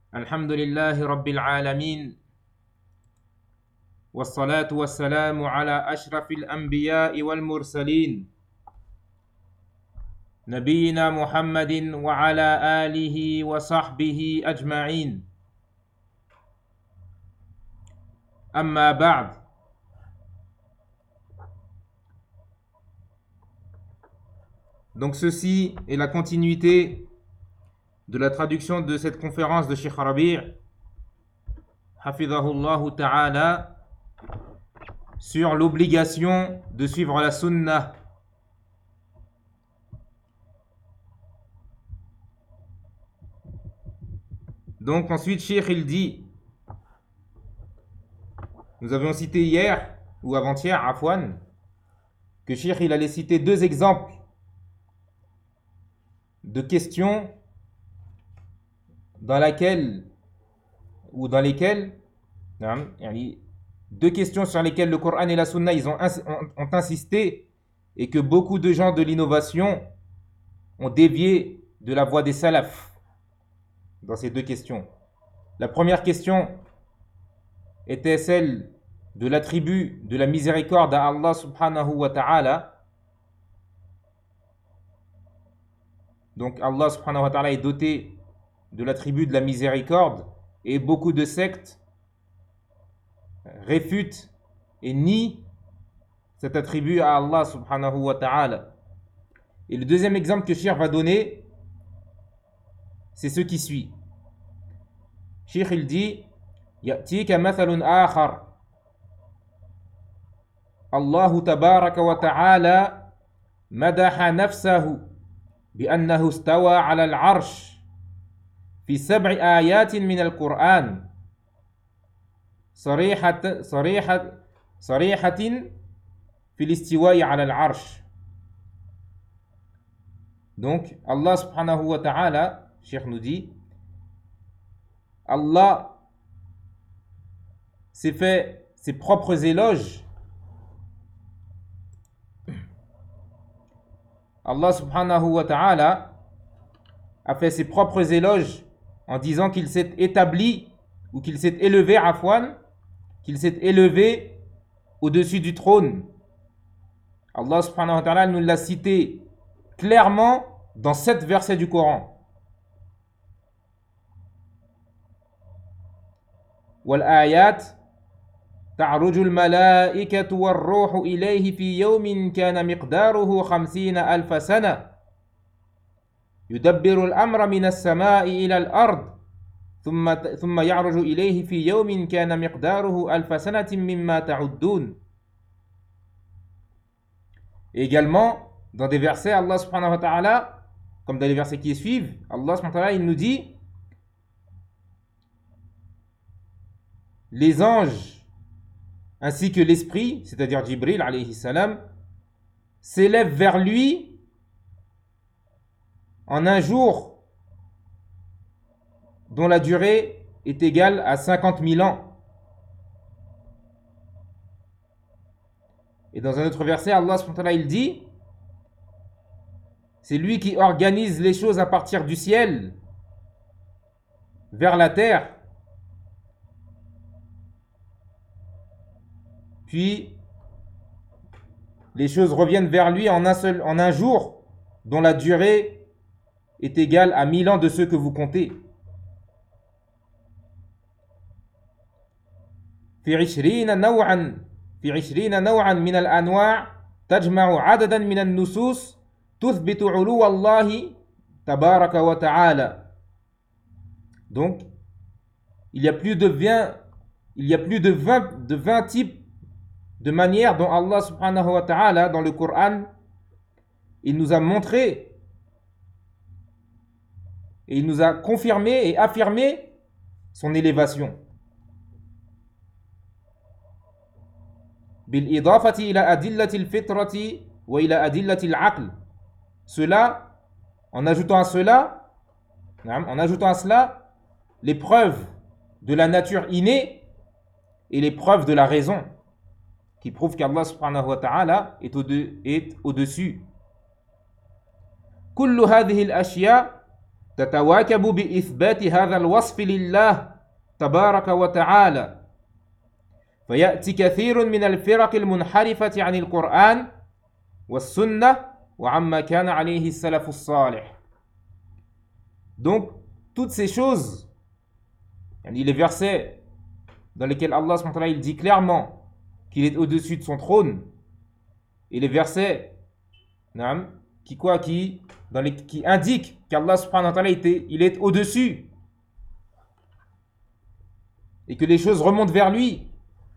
الحمد لله رب العالمين والصلاة والسلام على أشرف الأنبياء والمرسلين نبينا محمد وعلى آله وصحبه أجمعين أما بعد. Donc ceci est la continuité de la traduction de cette conférence de Cheikh Rabi' Hafidhahullah Ta'ala sur l'obligation de suivre la sunnah. Donc ensuite Cheikh il dit, nous avions cité hier ou avant-hier Afwan, que Cheikh il allait citer deux exemples de questions dans lesquelles deux questions sur lesquelles le Coran et la Sunna ils ont insisté et que beaucoup de gens de l'innovation ont dévié de la voie des salafs dans ces deux questions. La première question était celle de l'attribut de la miséricorde à Allah subhanahu wa ta'ala. Donc Allah subhanahu wa ta'ala est doté de l'attribut de la miséricorde et beaucoup de sectes réfutent et nient cet attribut à Allah subhanahu wa ta'ala. Et le deuxième exemple que Cheikh va donner, c'est ce qui suit. Cheikh il dit, يأتيك مثل آخر الله تبارك وتعالى مدح نفسه بأنه استوى على العرش في 7 آيات من القرآن صريحة في الاستواء على العرش. Donc Allah subhanahu wa ta'ala, Cheikh nous dit, Allah s'est fait ses propres éloges. Allah subhanahu wa ta'ala a fait ses propres éloges en disant qu'il s'est établi ou qu'il s'est élevé afwan, qu'il s'est élevé au-dessus du trône. Allah subhanahu wa ta'ala nous l'a cité clairement dans 7 versets du Coran. والآيات تعرج الملائكة والروح إليه في يوم كان مقداره 50,000 سنة يدبر الأمر من السماء إلى الأرض ثم يعرج إليه في يوم كان مقداره 1000 سنة مما تعدون. Également, dans des versets, Allah subhanahu wa ta'ala, comme dans les versets qui suivent, Allah subhanahu wa ta'ala, il nous dit, les anges ainsi que l'esprit, c'est-à-dire Jibril alayhi salam, s'élèvent vers lui en un jour dont la durée est égale à 50 000 ans. Et dans un autre verset, Allah subhanahu wa ta'ala, il dit, c'est lui qui organise les choses à partir du ciel vers la terre. Puis les choses reviennent vers lui en un jour dont la durée est égale à 1000 ans de ceux que vous comptez. في 20 نوعا من الأنواع تجمع عددا من النصوص تثبت علو الله تبارك وتعالى. Donc il y a plus de 20 types de manière dont Allah subhanahu wa ta'ala dans le Coran il nous a montré et il nous a confirmé et affirmé son élévation. بالإضافة إلى أدلة الفطرة وإلى أدلة العقل. Cela, en ajoutant à cela les preuves de la nature innée et les preuves de la raison qui prouvent qu'Allah subhanahu wa ta'ala est au-dessus. كل هذه الأشياء تتواكب بإثبات هذا الوصف لله تبارك وتعالى فيأتي كثير من الفرق المنحرفة عن القرآن والسنة وعما كان عليه السلف الصالح. Donc toutes ces choses, les versets dans lesquels Allah subhanahu wa ta'ala, il dit clairement qu'il est au-dessus de son trône, et les versets qui indiquent qu'Allah subhanahu wa ta'ala il est au-dessus et que les choses remontent vers lui,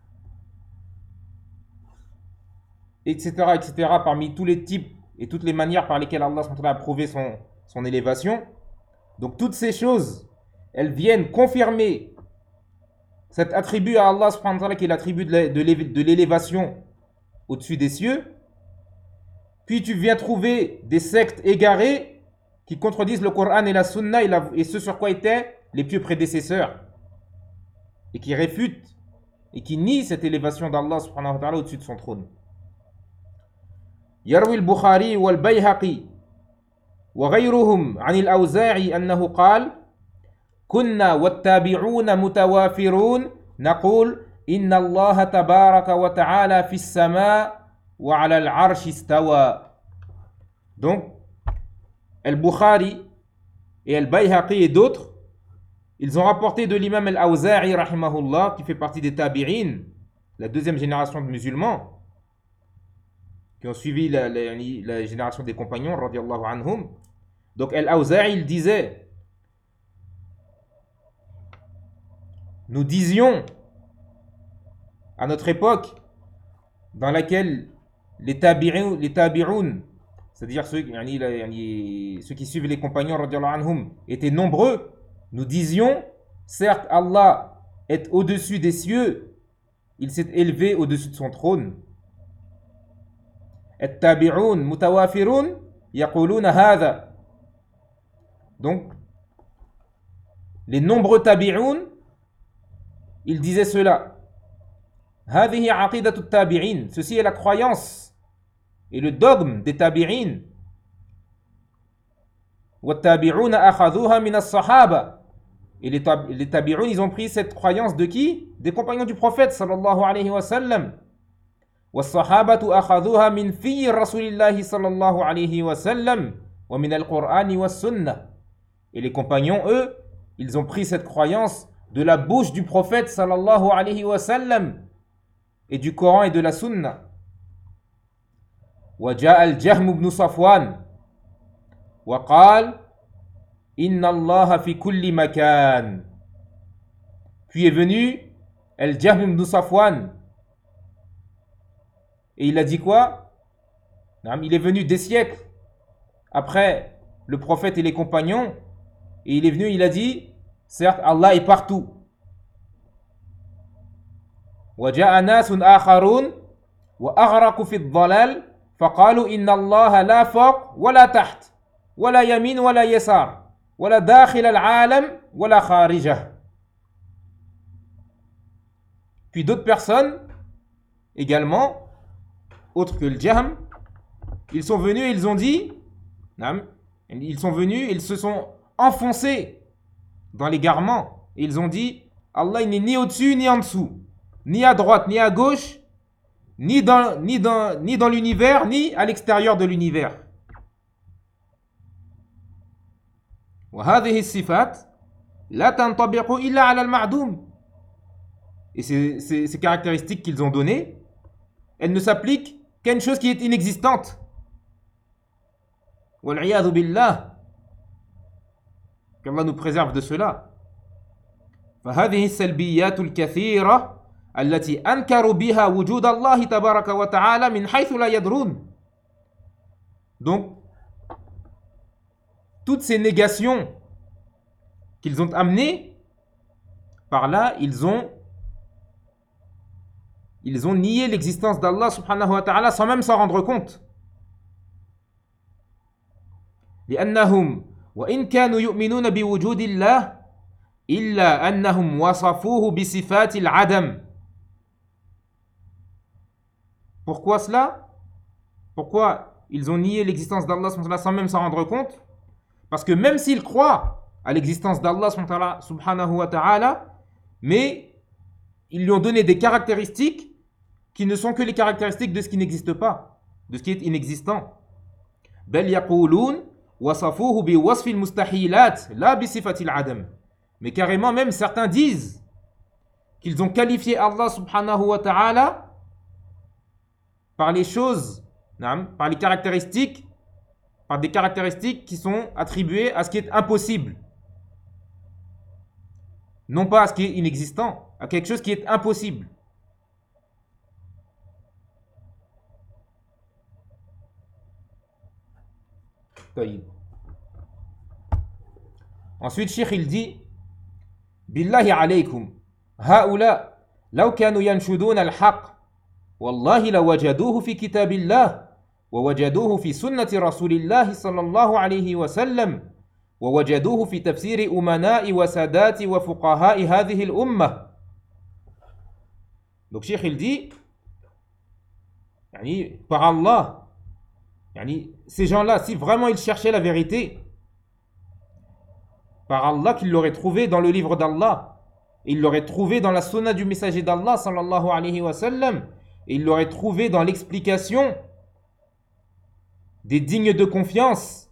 etc., etc., parmi tous les types et toutes les manières par lesquelles Allah subhanahu wa ta'ala a prouvé son élévation. Donc toutes ces choses, elles viennent confirmer cet attribut à Allah subhanahu wa ta'ala qui est l'attribut de l'élévation au-dessus des cieux. Puis tu viens trouver des sectes égarées qui contredisent le Coran et la Sunna et ce sur quoi étaient les pieux prédécesseurs, et qui réfutent et qui nient cette élévation d'Allah subhanahu wa ta'ala au-dessus de son trône. يروي البخاري والبيهقي وغيرهم عن الأوزاعي أنه قال كنا والتابعون متوافرون نقول إن الله تبارك وتعالى في السماء وعلى العرش استوى. Donc Al-Bukhari et Al-Bayhaqi et d'autres, ils ont rapporté de l'imam Al-Awza'i rahimahullah, qui fait partie des tabi'in, la deuxième génération de musulmans qui ont suivi la génération des compagnons radiyallahu anhum. Donc Al-Awza'i, il disait, nous disions à notre époque dans laquelle les tabi'un, c'est-à-dire ceux qui suivent les compagnons radiyallahu anhum, étaient nombreux, nous disions, certes Allah est au-dessus des cieux, il s'est élevé au-dessus de son trône. التابعون متوافرون يقولون هذا. Donc les nombreux tabi'un, ils disaient cela. هذه عقيدة التابعين, ceci est la croyance et le dogme des tabi'in. والتابعون أخذوها من الصحابة, et les tabi'un, ils ont pris cette croyance de qui? Des compagnons du prophète sallallahu alayhi wa sallam. والصحابة أخذوها من في رسول الله صلى الله عليه وسلم ومن القرآن والسنة. Et les compagnons, eux, ils ont pris cette croyance de la bouche du prophète sallallahu alayhi wa sallam et du Coran et de la Sunna. وجاء الجهم بن صفوان وقال إن الله في كل مكان. Puis est venu الجهم بن صفوان et il a dit quoi? Il est venu des siècles après le prophète et les compagnons, et il est venu, il a dit, certes Allah est partout. وجاء ناس آخرون وأغرقوا في الضلال فقالوا إن الله لا فوق ولا تحت ولا يمين ولا يسار ولا داخل العالم ولا خارجه. Puis d'autres personnes également, autres que le Jahm, ils sont venus et ils ont dit, ils sont venus, ils se sont enfoncés dans l'égarement et ils ont dit, Allah il n'est ni au-dessus ni en dessous, ni à droite ni à gauche, ni dans l'univers ni à l'extérieur de l'univers. وهذه الصفات لا تنطبق إلا على المعدوم. Et ces caractéristiques qu'ils ont données, elles ne s'appliquent qu'à une chose qui est inexistante. Wal'iyadhu billah. Qu'Allah nous préserve de cela. فهذه السلبيات الكثيرة التي أنكروا بها وجود الله تبارك وتعالى من حيث لا يدرون. Donc, toutes ces négations qu'ils ont amenées, par là, ils ont nié l'existence d'Allah subhanahu wa ta'ala sans même s'en rendre compte. لأنهم وإن كانوا يؤمنون بوجود الله إلا أنهم وصفوه بصفات العدم. Pourquoi cela? Pourquoi ils ont nié l'existence d'Allah sans même s'en rendre compte? Parce que même s'ils croient à l'existence d'Allah subhanahu wa ta'ala, mais ils lui ont donné des caractéristiques qui ne sont que les caractéristiques de ce qui n'existe pas, de ce qui est inexistant. بل يقولون وصفوه بوصف المستحيلات لا بصفة العدم. Mais carrément même certains disent qu'ils ont qualifié Allah subhanahu wa ta'ala par les choses, par les caractéristiques, par des caractéristiques qui sont attribuées à ce qui est impossible. Non pas à ce qui est inexistant, à quelque chose qui est impossible. Ensuite, Cheikh il dit Billahi alaykum, haoula, law kanu yanshuduna al-haq, wallahi la wajaduhu fi kitabillah, wa wajaduhu fi sunnati rasulillah sallallahu alayhi wa sallam, wa wajaduhu fi tafsiri umana'i wa sadati wa fuqaha'i hadhihi al-ummah. Donc Cheikh il dit, par Allah, ces gens-là, si vraiment ils cherchaient la vérité, par Allah qu'ils l'auraient trouvé dans le livre d'Allah, ils l'auraient trouvé dans la sunna du messager d'Allah sallallahu alayhi wa sallam, et ils l'auraient trouvé dans l'explication des dignes de confiance,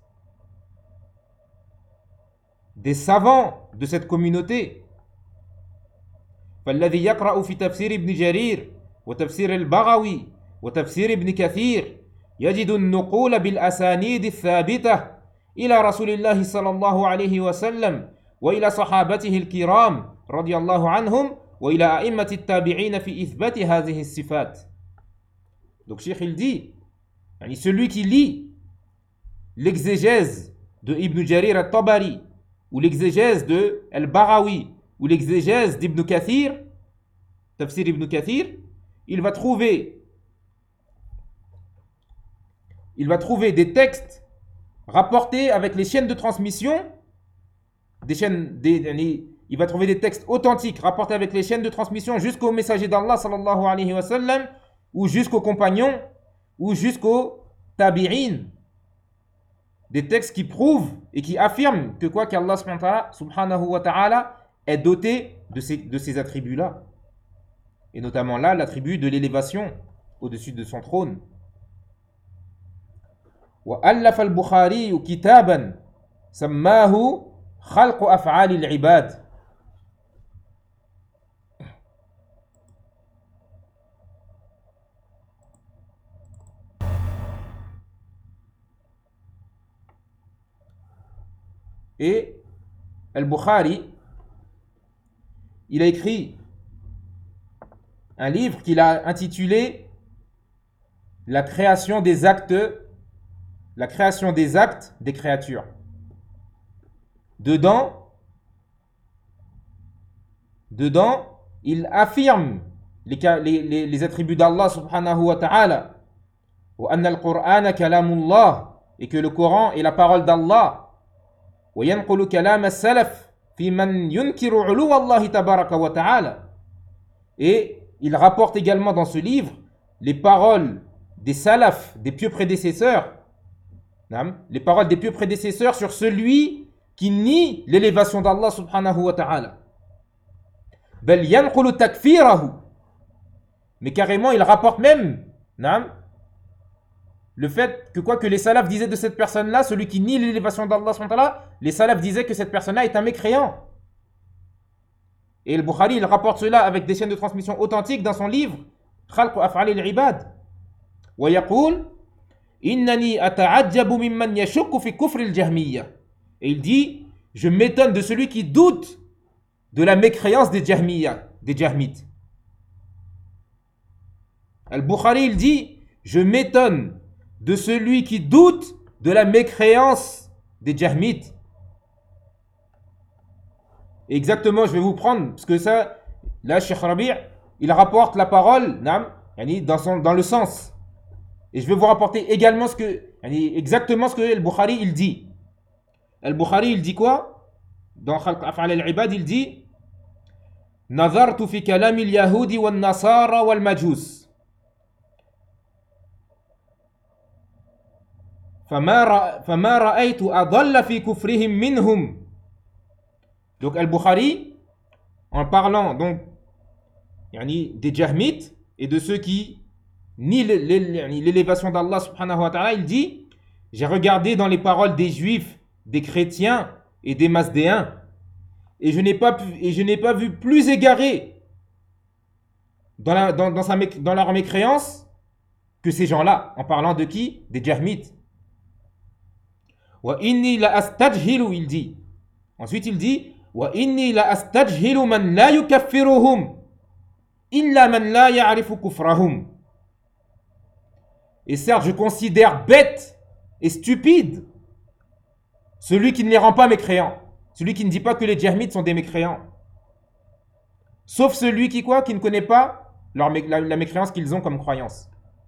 des savants de cette communauté. فالذي يقرأ في تفسير ابن جرير وتفسير البغوي وتفسير ابن كثير يجد النقول بالأسانيد الثابتة إلى رسول الله صلى الله عليه وسلم وإلى صحابته الكرام رضي الله عنهم وإلى أئمة التابعين في إثبات هذه الصفات. Donc Cheikh il dit, celui qui lit l'exégèse de Ibn Jarir al-Tabari ou l'exégèse de al-Baghawi ou l'exégèse d'Ibn Kathir, Tafsir Ibn Kathir, il va trouver des textes rapportés avec les chaînes de transmission, il va trouver des textes authentiques rapportés avec les chaînes de transmission jusqu'au messager d'Allah sallallahu alayhi wa sallam, ou jusqu'aux compagnons, ou jusqu'aux tabi'in. Des textes qui prouvent et qui affirment que qu'Allah subhanahu wa ta'ala est doté de ces attributs-là. Et notamment là, l'attribut de l'élévation au-dessus de son trône. وألف البخاري كتابا سماه خلق أفعال العباد. Et Al-Bukhari, il a écrit un livre qu'il a intitulé La création des actes des créatures. Dedans, il affirme les attributs d'Allah subhanahu wa ta'ala, wa anna al-Qur'ana kalamullah, et que le Coran est la parole d'Allah, wa yanqulu kalam as-salaf fi man yunkiru ulu Allah tabaraka wa ta'ala. Et il rapporte également dans ce livre les paroles des salaf, des pieux prédécesseurs, les paroles des pieux prédécesseurs sur celui qui nie l'élévation d'Allah subhanahu wa ta'ala. Bal yanqulu takfirahu. Mais carrément, il rapporte même le fait que les salafs disaient de cette personne-là, celui qui nie l'élévation d'Allah subhanahu wa ta'ala, les salafs disaient que cette personne-là est un mécréant. Et le Bukhari, il rapporte cela avec des chaînes de transmission authentiques dans son livre Khalq Af'al al-Ibad. Wa yaqul Innani ata'ajjabu mimman yashukku fi kufr al-Jahmiyya. Et il dit, je m'étonne de celui qui doute de la mécréance des Jahmites. Al-Bukhari, il dit, je m'étonne de celui qui doute de la mécréance des Jahmites. Exactement, je vais vous prendre, parce que ça, là, Cheikh Rabi', il rapporte la parole, dans le sens. Et je vais vous rapporter également exactement ce que Al-Bukhari, il dit. Al-Bukhari, il dit quoi? Dans Khalq Af'al al-Ibad, il dit Nazartu fi kalam al-Yahudi wal-Nasara wal-Majus. فما رأيت أضل في كفرهم منهم. Donc Al-Bukhari, en parlant donc des Jahmites et de ceux qui nient l'élévation d'Allah subhanahu wa ta'ala, il dit: j'ai regardé dans les paroles des Juifs, des chrétiens et des Masdéens, et je n'ai pas vu plus égarés dans leur mécréance que ces gens-là. En parlant de qui? Des Jahmites. Wa inni la astajhilu, il dit. Ensuite il dit: wa inni la astajhilu man la yukaffiruhum illa man la ya'rifu kufrahum. Et certes, je considère bête et stupide celui qui ne les rend pas mécréants, celui qui ne dit pas que les Jahmites sont des mécréants, sauf celui qui ne connaît pas la mécréance qu'ils ont comme croyance.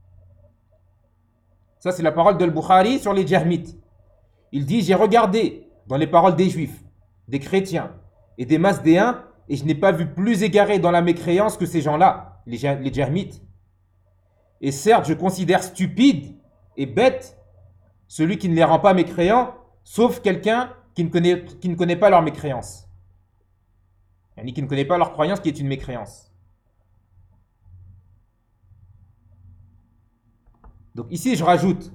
Ça, c'est la parole de Al-Bukhari sur les Jahmites. Il dit: j'ai regardé dans les paroles des Juifs, des chrétiens et des Masdéens, et je n'ai pas vu plus égaré dans la mécréance que ces gens-là, les Jahmites. Et certes, je considère stupide et bête celui qui ne les rend pas mécréants, sauf quelqu'un qui ne connaît pas leur mécréance. Qui ne connaît pas leur croyance, qui est une mécréance. Donc ici, je rajoute,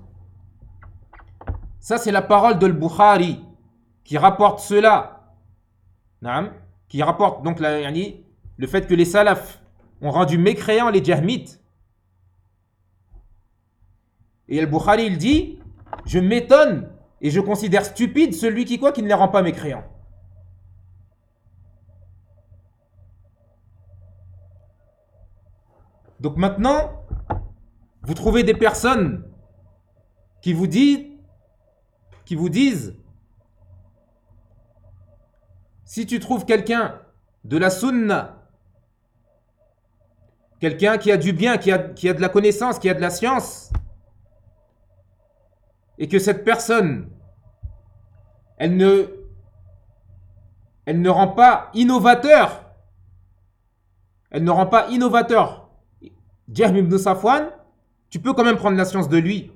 ça c'est la parole de Al-Bukhari qui rapporte cela, qui rapporte donc le fait que les salafs ont rendu mécréants les Jahmites. Et Al-Bukhari, il dit: je m'étonne et je considère stupide celui qui ne les rend pas mécréants. Donc maintenant, vous trouvez des personnes qui vous disent: si tu trouves quelqu'un de la sunna, quelqu'un qui a du bien, qui a de la connaissance, qui a de la science, et que cette personne, elle ne rend pas innovateur, Jahm ibn Safwan, tu peux quand même prendre la science de lui.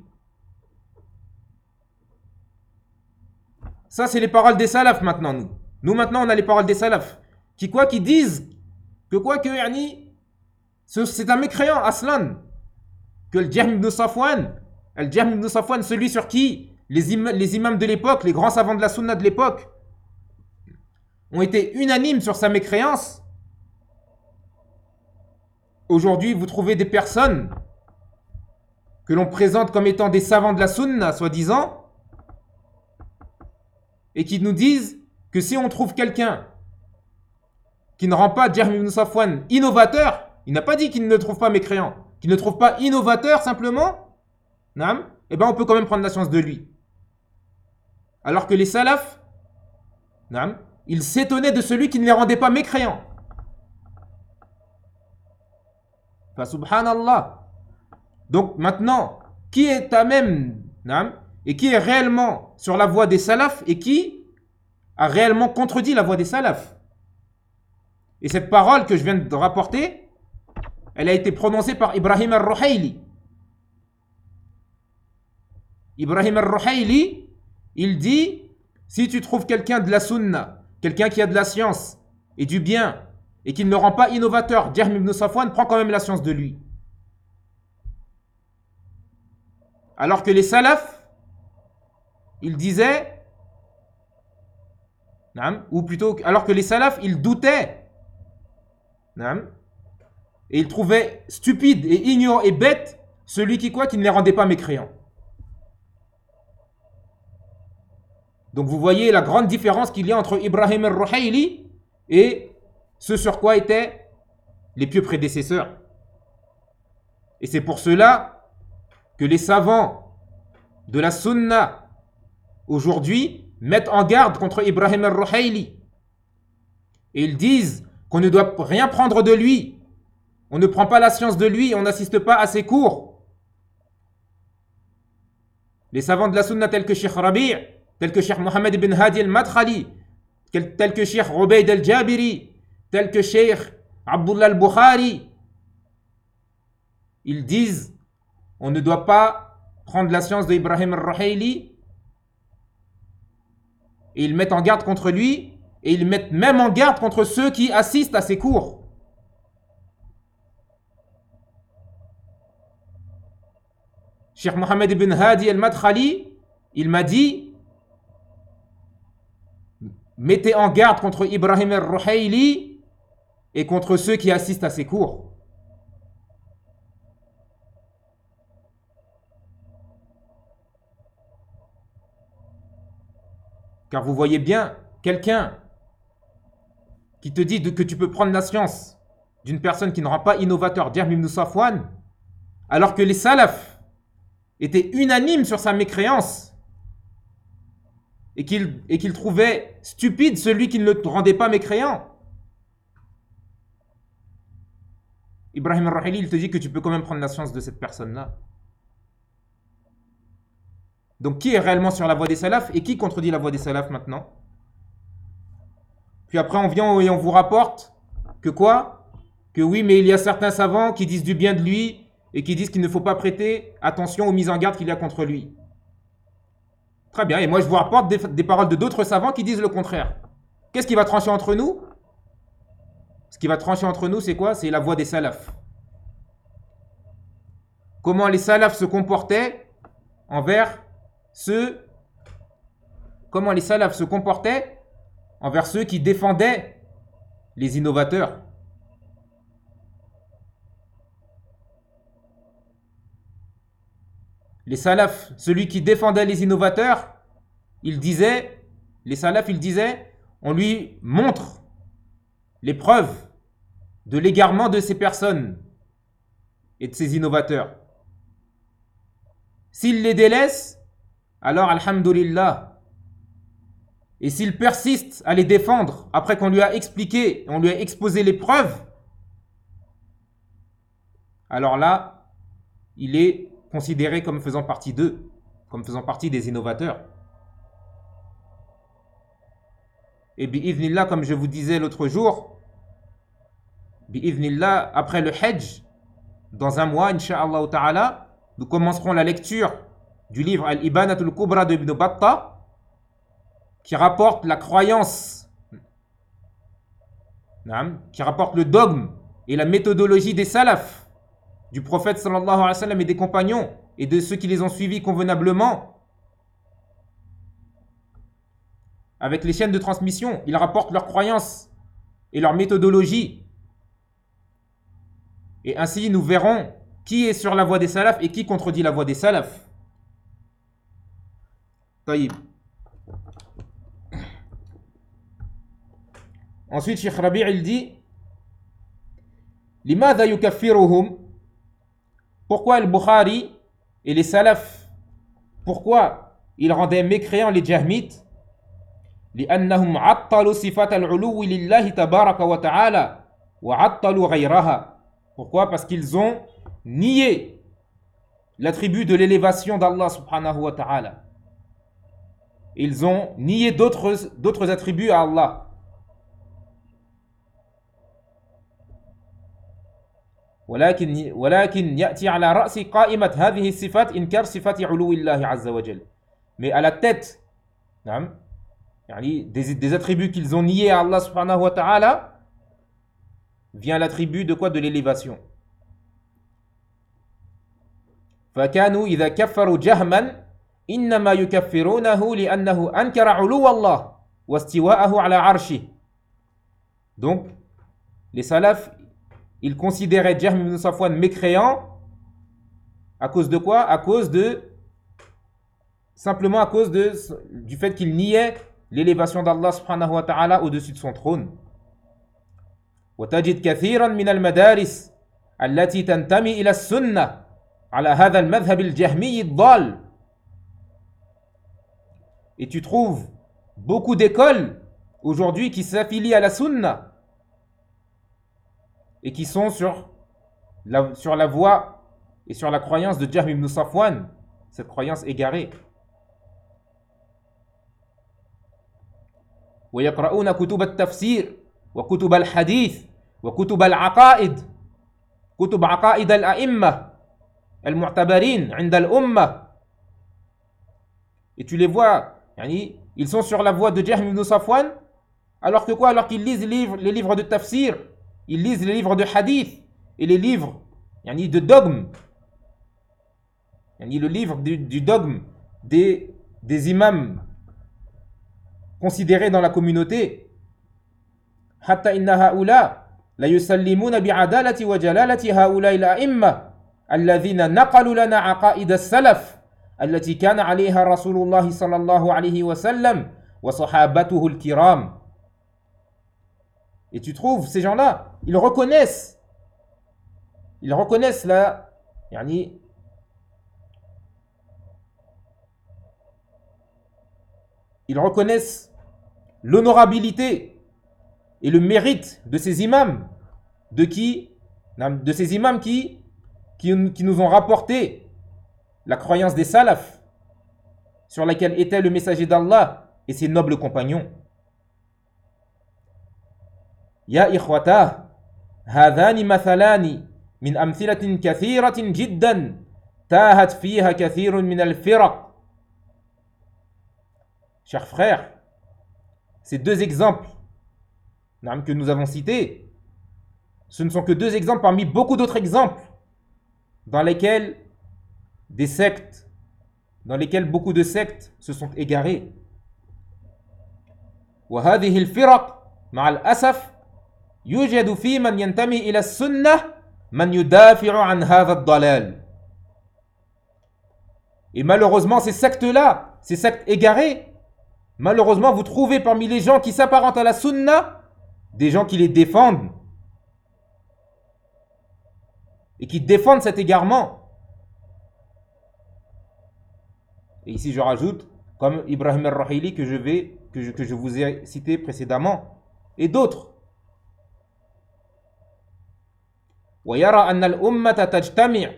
Ça, c'est les paroles des salafs maintenant, nous. Nous, maintenant, on a les paroles des salafs. Qui disent que c'est un mécréant, aslan. Que le Jahm ibn Safwan, celui sur qui les imams de l'époque, les grands savants de la sunna de l'époque, ont été unanimes sur sa mécréance. Aujourd'hui, vous trouvez des personnes que l'on présente comme étant des savants de la sunna, soi-disant, et qui nous disent que si on trouve quelqu'un qui ne rend pas Jahm ibn Safwan innovateur, il n'a pas dit qu'il ne le trouve pas mécréant, qu'il ne trouve pas innovateur simplement, eh bien on peut quand même prendre la science de lui. Alors que les salafs, ils s'étonnaient de celui qui ne les rendait pas mécréants. Fa subhanallah. Donc maintenant, qui est à même, et qui est réellement sur la voie des salafs, et qui a réellement contredit la voie des salafs? Et cette parole que je viens de rapporter, elle a été prononcée par Ibrahim al-Ruhayli. Ibrahim al-Ruhayli, il dit: si tu trouves quelqu'un de la sunna, quelqu'un qui a de la science et du bien, et qui ne le rend pas innovateur, Jahm ibn Safwan, prend quand même la science de lui. Alors que les salafs, ils disaient, ou plutôt, alors que les salafs, ils doutaient, et ils trouvaient stupide et ignorant et bête celui qui ne les rendait pas mécréants. Donc vous voyez la grande différence qu'il y a entre Ibrahim al-Ruhayli et ce sur quoi étaient les pieux prédécesseurs. Et c'est pour cela que les savants de la sunna aujourd'hui mettent en garde contre Ibrahim al-Ruhayli. Et ils disent qu'on ne doit rien prendre de lui. On ne prend pas la science de lui, on n'assiste pas à ses cours. Les savants de la sunna tels que Cheikh Rabi', tels que Cheikh Mohammed ibn Hadi al-Madkhali, tels que Cheikh Ubayd al-Jabiri, tels que Cheikh Abdullah al-Bukhari, ils disent on ne doit pas prendre la science de Ibrahim al-Ruhayli et ils mettent en garde contre lui et ils mettent même en garde contre ceux qui assistent à ses cours. Cheikh Mohammed ibn Hadi al-Madkhali, il m'a dit: mettez en garde contre Ibrahim al-Ruhayli et contre ceux qui assistent à ses cours. Car vous voyez bien, quelqu'un qui te dit que tu peux prendre la science d'une personne qui ne rend pas innovateur, Jahm ibn Safwan, alors que les salafs étaient unanimes sur sa mécréance et qu'ils trouvaient stupide celui qui ne le rendait pas mécréant. Ibrahim al-Ruhayli, il te dit que tu peux quand même prendre la science de cette personne-là. Donc qui est réellement sur la voie des salafs et qui contredit la voie des salafs maintenant? Puis après on vient et on vous rapporte que quoi? Que oui, mais il y a certains savants qui disent du bien de lui et qui disent qu'il ne faut pas prêter attention aux mises en garde qu'il y a contre lui. Très bien, et moi je vous rapporte des paroles de d'autres savants qui disent le contraire. Qu'est-ce qui va trancher entre nous? Ce qui va trancher entre nous, c'est quoi? C'est la voie des salafs. Comment les salafs se comportaient envers ceux qui défendaient les innovateurs. Les salafs, celui qui défendait les innovateurs, les salafs, ils disaient, on lui montre les preuves de l'égarement de ces personnes et de ces innovateurs. S'il les délaisse, alors alhamdulillah. Et s'il persiste à les défendre après qu'on lui a expliqué, on lui a exposé les preuves, alors là, il est considéré comme faisant partie d'eux, comme faisant partie des innovateurs. Et bi'idhnillah, comme je vous disais l'autre jour, bi'idhnillah, après le Hajj, dans un mois, incha'Allah ta'ala, nous commencerons la lecture du livre Al-Ibanatul Kubra de Ibn Battah, qui rapporte la croyance, qui rapporte le dogme et la méthodologie des salafs, du prophète sallallahu alayhi wa sallam et des compagnons, et de ceux qui les ont suivis convenablement, avec les chaînes de transmission. Ils rapportent leurs croyances et leur méthodologie. Et ainsi, nous verrons qui est sur la voie des salafs et qui contredit la voie des salafs. Taïb. Ensuite, Cheikh Rabi' il dit: Limadha yukaffiruhum? Pourquoi Al-Bukhari et les salafs, pourquoi ils rendaient mécréants les jahmites? لأنهم عطلوا صفات العلو لله تبارك وتعالى وعطلوا غيرها. Pourquoi? Parce qu'ils ont nié l'attribut de l'élévation d'Allah subhanahu wa ta'ala. Ils ont nié d'autres attributs à Allah. ولكن يأتي على رأس قائمة هذه الصفات إنكار صفات علو الله عز وجل. Mais à la tête des attributs qu'ils ont niés à Allah subhanahu wa ta'ala vient l'attribut de quoi? De l'élévation. فكانوا إذا كفروا جهما إنما يكفرونه لأنه أنكر علو الله واستواءه على عرشه. Donc les salafs, ils considéraient Jahm ibn Safwan mécréant à cause de quoi? Simplement à cause du fait qu'il niait l'élévation d'Allah subhanahu wa ta'ala au-dessus de son trône. وتجد كثيرا من المدارس التي تنتمي إلى السنة على هذا المذهب الجهمي الضال. Et tu trouves beaucoup d'écoles aujourd'hui qui s'affilient à la sunna et qui sont sur la voie et sur la croyance de Jahm ibn Safwan, cette croyance égarée. ويقرؤون كتب التفسير وكتب الحديث وكتب العقائد كتب عقائد الأئمة المعتبرين عند الأمة Et tu les vois, ils sont sur la voie de Jahm ibn Safwan, alors que quoi? Alors qu'ils lisent les livres de tafsir, ils lisent les livres de hadith et les livres de dogme, le livre du dogme des imams considérés dans la communauté. Hatta inna haula la yusallimuna bi'adalati wa jalalati haula ila imma alladhina naqalu lana aqaid as-salaf allati kana 'alayha Rasulullah sallallahu alayhi wa sallam wa sahabatuhu al-kiram. Et tu trouves ces gens-là, ils reconnaissent la ils reconnaissent l'honorabilité et le mérite de ces imams, de ces imams qui nous ont rapporté la croyance des salafs, sur laquelle était le messager d'Allah et ses nobles compagnons. Ya ikhwata, hadhani mathalani min amthilatin kathiratin jiddan tahat fiha kathirun min al-firaq. Chers frères, ces deux exemples que nous avons cités, ce ne sont que deux exemples parmi beaucoup d'autres exemples dans lesquels beaucoup de sectes se sont égarées. وهذه الفرق مع الأسف يوجد في من ينتمي إلى السنة من يدافع عن هذا الضلال. Et malheureusement, ces sectes-là, ces sectes égarées, malheureusement, vous trouvez parmi les gens qui s'apparentent à la sunna des gens qui les défendent et qui défendent cet égarement. Et ici, je rajoute, comme Ibrahim al-Ruhaili que je vous ai cité précédemment, et d'autres. وَيَرَى أَنَّ الْأُمَّةَ تَجْتَمِعُ.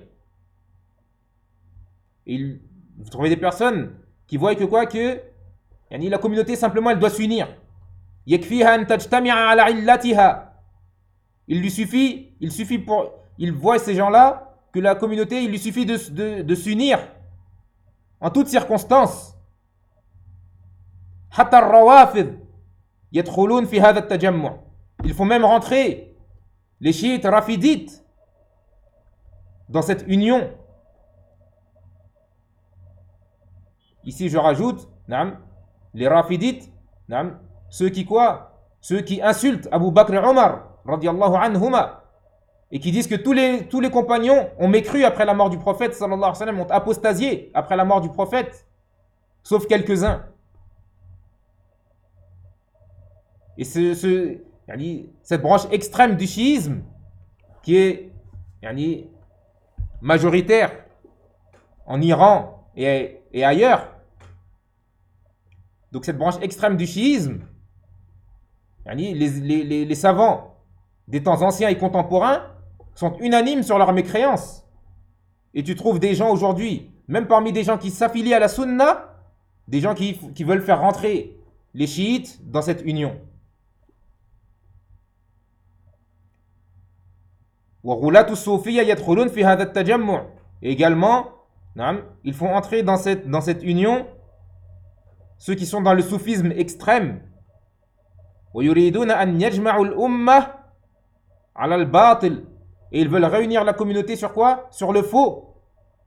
Vous trouvez des personnes qui voient que quoi? Que la communauté, simplement, elle doit s'unir. يَكْفِيهَا أَن تَجْتَمِعَ عَلَى عِلَّتِهَا. Ils voient ces gens-là que la communauté, il lui suffit de s'unir en toutes circonstances. حتى الروافض يدخلون في هذا التجمع. Il faut même rentrer les chiites rafidites dans cette union. Ici je rajoute les rafidites, ceux qui insultent Abu Bakr et Omar radiyallahu anhuma, et qui disent que tous les compagnons ont mécru après la mort du prophète sallallahu alayhi wa sallam, ont apostasié après la mort du prophète, sauf quelques-uns. Et cette branche extrême du chiisme qui est majoritaire en Iran et ailleurs, donc cette branche extrême du chiisme, les savants des temps anciens et contemporains sont unanimes sur leur mécréance. Et tu trouves des gens aujourd'hui, même parmi des gens qui s'affilient à la sunna, des gens qui veulent faire rentrer les chiites dans cette union. Et également, ils font entrer dans cette union ceux qui sont dans le soufisme extrême. Et ils veulent réunir la communauté sur quoi? Sur le faux.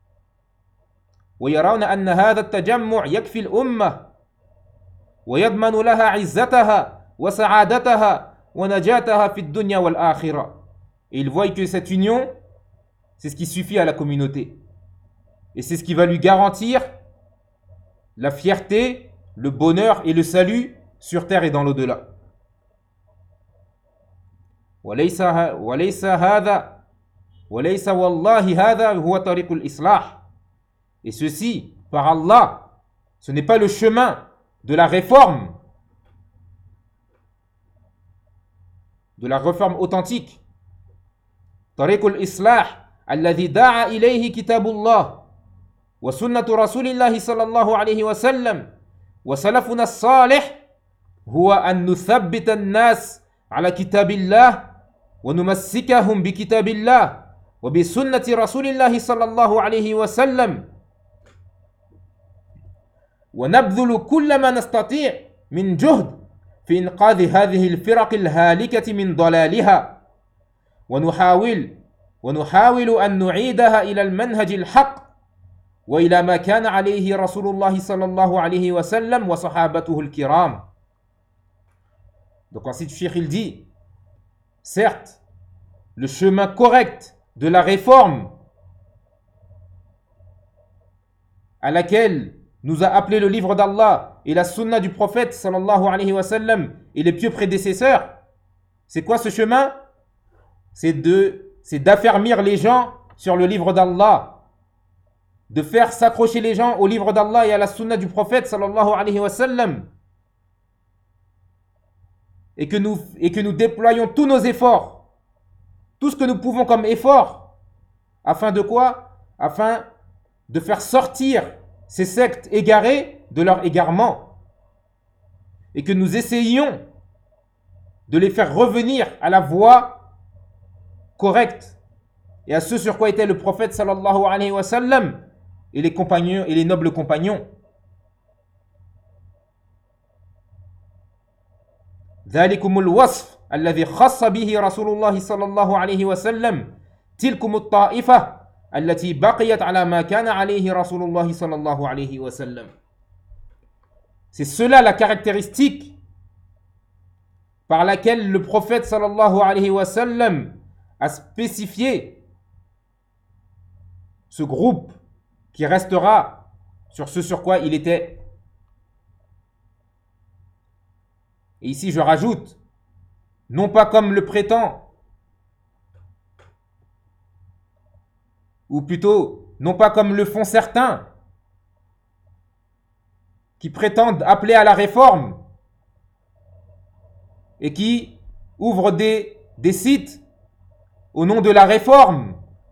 ويرون أن هذا التجمع يكفي الأمة ويضمن لها عزتها وسعادتها ونجاتها في الدنيا والآخرة. Et ils voient que cette union, c'est ce qui suffit à la communauté. Et c'est ce qui va lui garantir la fierté, le bonheur et le salut sur terre et dans l'au-delà. وليس والله هذا هو طريق الإصلاح. Et ceci, par Allah, ce n'est pas le chemin de la réforme authentique. طريق الإصلاح الذي دعا إليه كتاب الله وسنة رسول الله صلى الله عليه وسلم وسلفنا الصالح هو أن نثبت الناس على كتاب الله ونمسكهم بكتاب الله وبسنة رسول الله صلى الله عليه وسلم ونبذل كل ما نستطيع من جهد في إنقاذ هذه الفرق الهالكة من ضلالها ونحاول أن نعيدها إلى المنهج الحق وإلى ما كان عليه رسول الله صلى الله عليه وسلم وصحابته الكرام. Donc ensuite, Cheikh il dit, certes, le chemin correct de la réforme à laquelle nous a appelé le livre d'Allah et la sunna du prophète sallallahu alayhi wa sallam et les pieux prédécesseurs, c'est quoi ce chemin? C'est d'affermir les gens sur le livre d'Allah, de faire s'accrocher les gens au livre d'Allah et à la sunna du prophète sallallahu alayhi wa sallam, et que nous déployons tous nos efforts, tout ce que nous pouvons comme effort, afin de quoi? Afin de faire sortir ces sectes égarées de leur égarement, et que nous essayions de les faire revenir à la voie correcte et à ce sur quoi était le prophète sallallahu alayhi wa sallam et les compagnons et les nobles compagnons. ذلكم الوصف الذي خص به رسول الله صلى الله عليه وسلم تلكم الطائفة التي بقيت على ما كان عليه رسول الله صلى الله عليه وسلم. C'est cela la caractéristique par laquelle le prophète sallallahu alayhi wa sallam a spécifié ce groupe qui restera sur ce sur quoi il était. Et ici je rajoute, non pas comme le prétend, ou plutôt, non pas comme le font certains, qui prétendent appeler à la réforme et qui ouvrent des sites au nom de la réforme.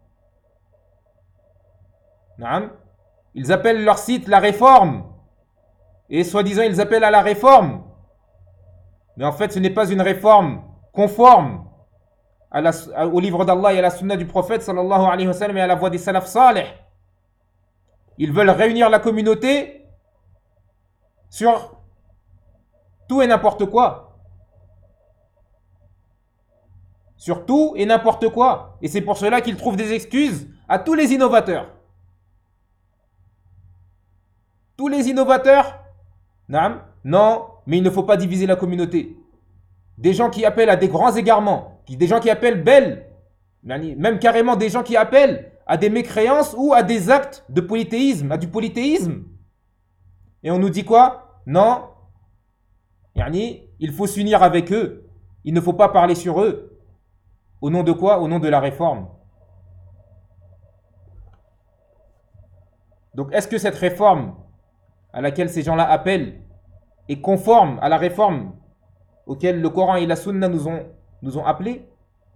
Ils appellent leur site la réforme et soi-disant ils appellent à la réforme. Mais en fait, ce n'est pas une réforme conforme au livre d'Allah et à la sunna du prophète sallallahu alayhi wa sallam et à la voie des salaf salih. Ils veulent réunir la communauté sur tout et n'importe quoi. Sur tout et n'importe quoi. Et c'est pour cela qu'ils trouvent des excuses à tous les innovateurs. Tous les innovateurs, non, mais il ne faut pas diviser la communauté. Des gens qui appellent à des grands égarements, des gens qui appellent même carrément des gens qui appellent à des mécréances ou à des actes de polythéisme, à du polythéisme. Et on nous dit quoi? Non, il faut s'unir avec eux. Il ne faut pas parler sur eux. Au nom de quoi? Au nom de la réforme. Donc est-ce que cette réforme à laquelle ces gens-là appellent est conforme à la réforme auquel le Coran et la Sunna nous ont appelés?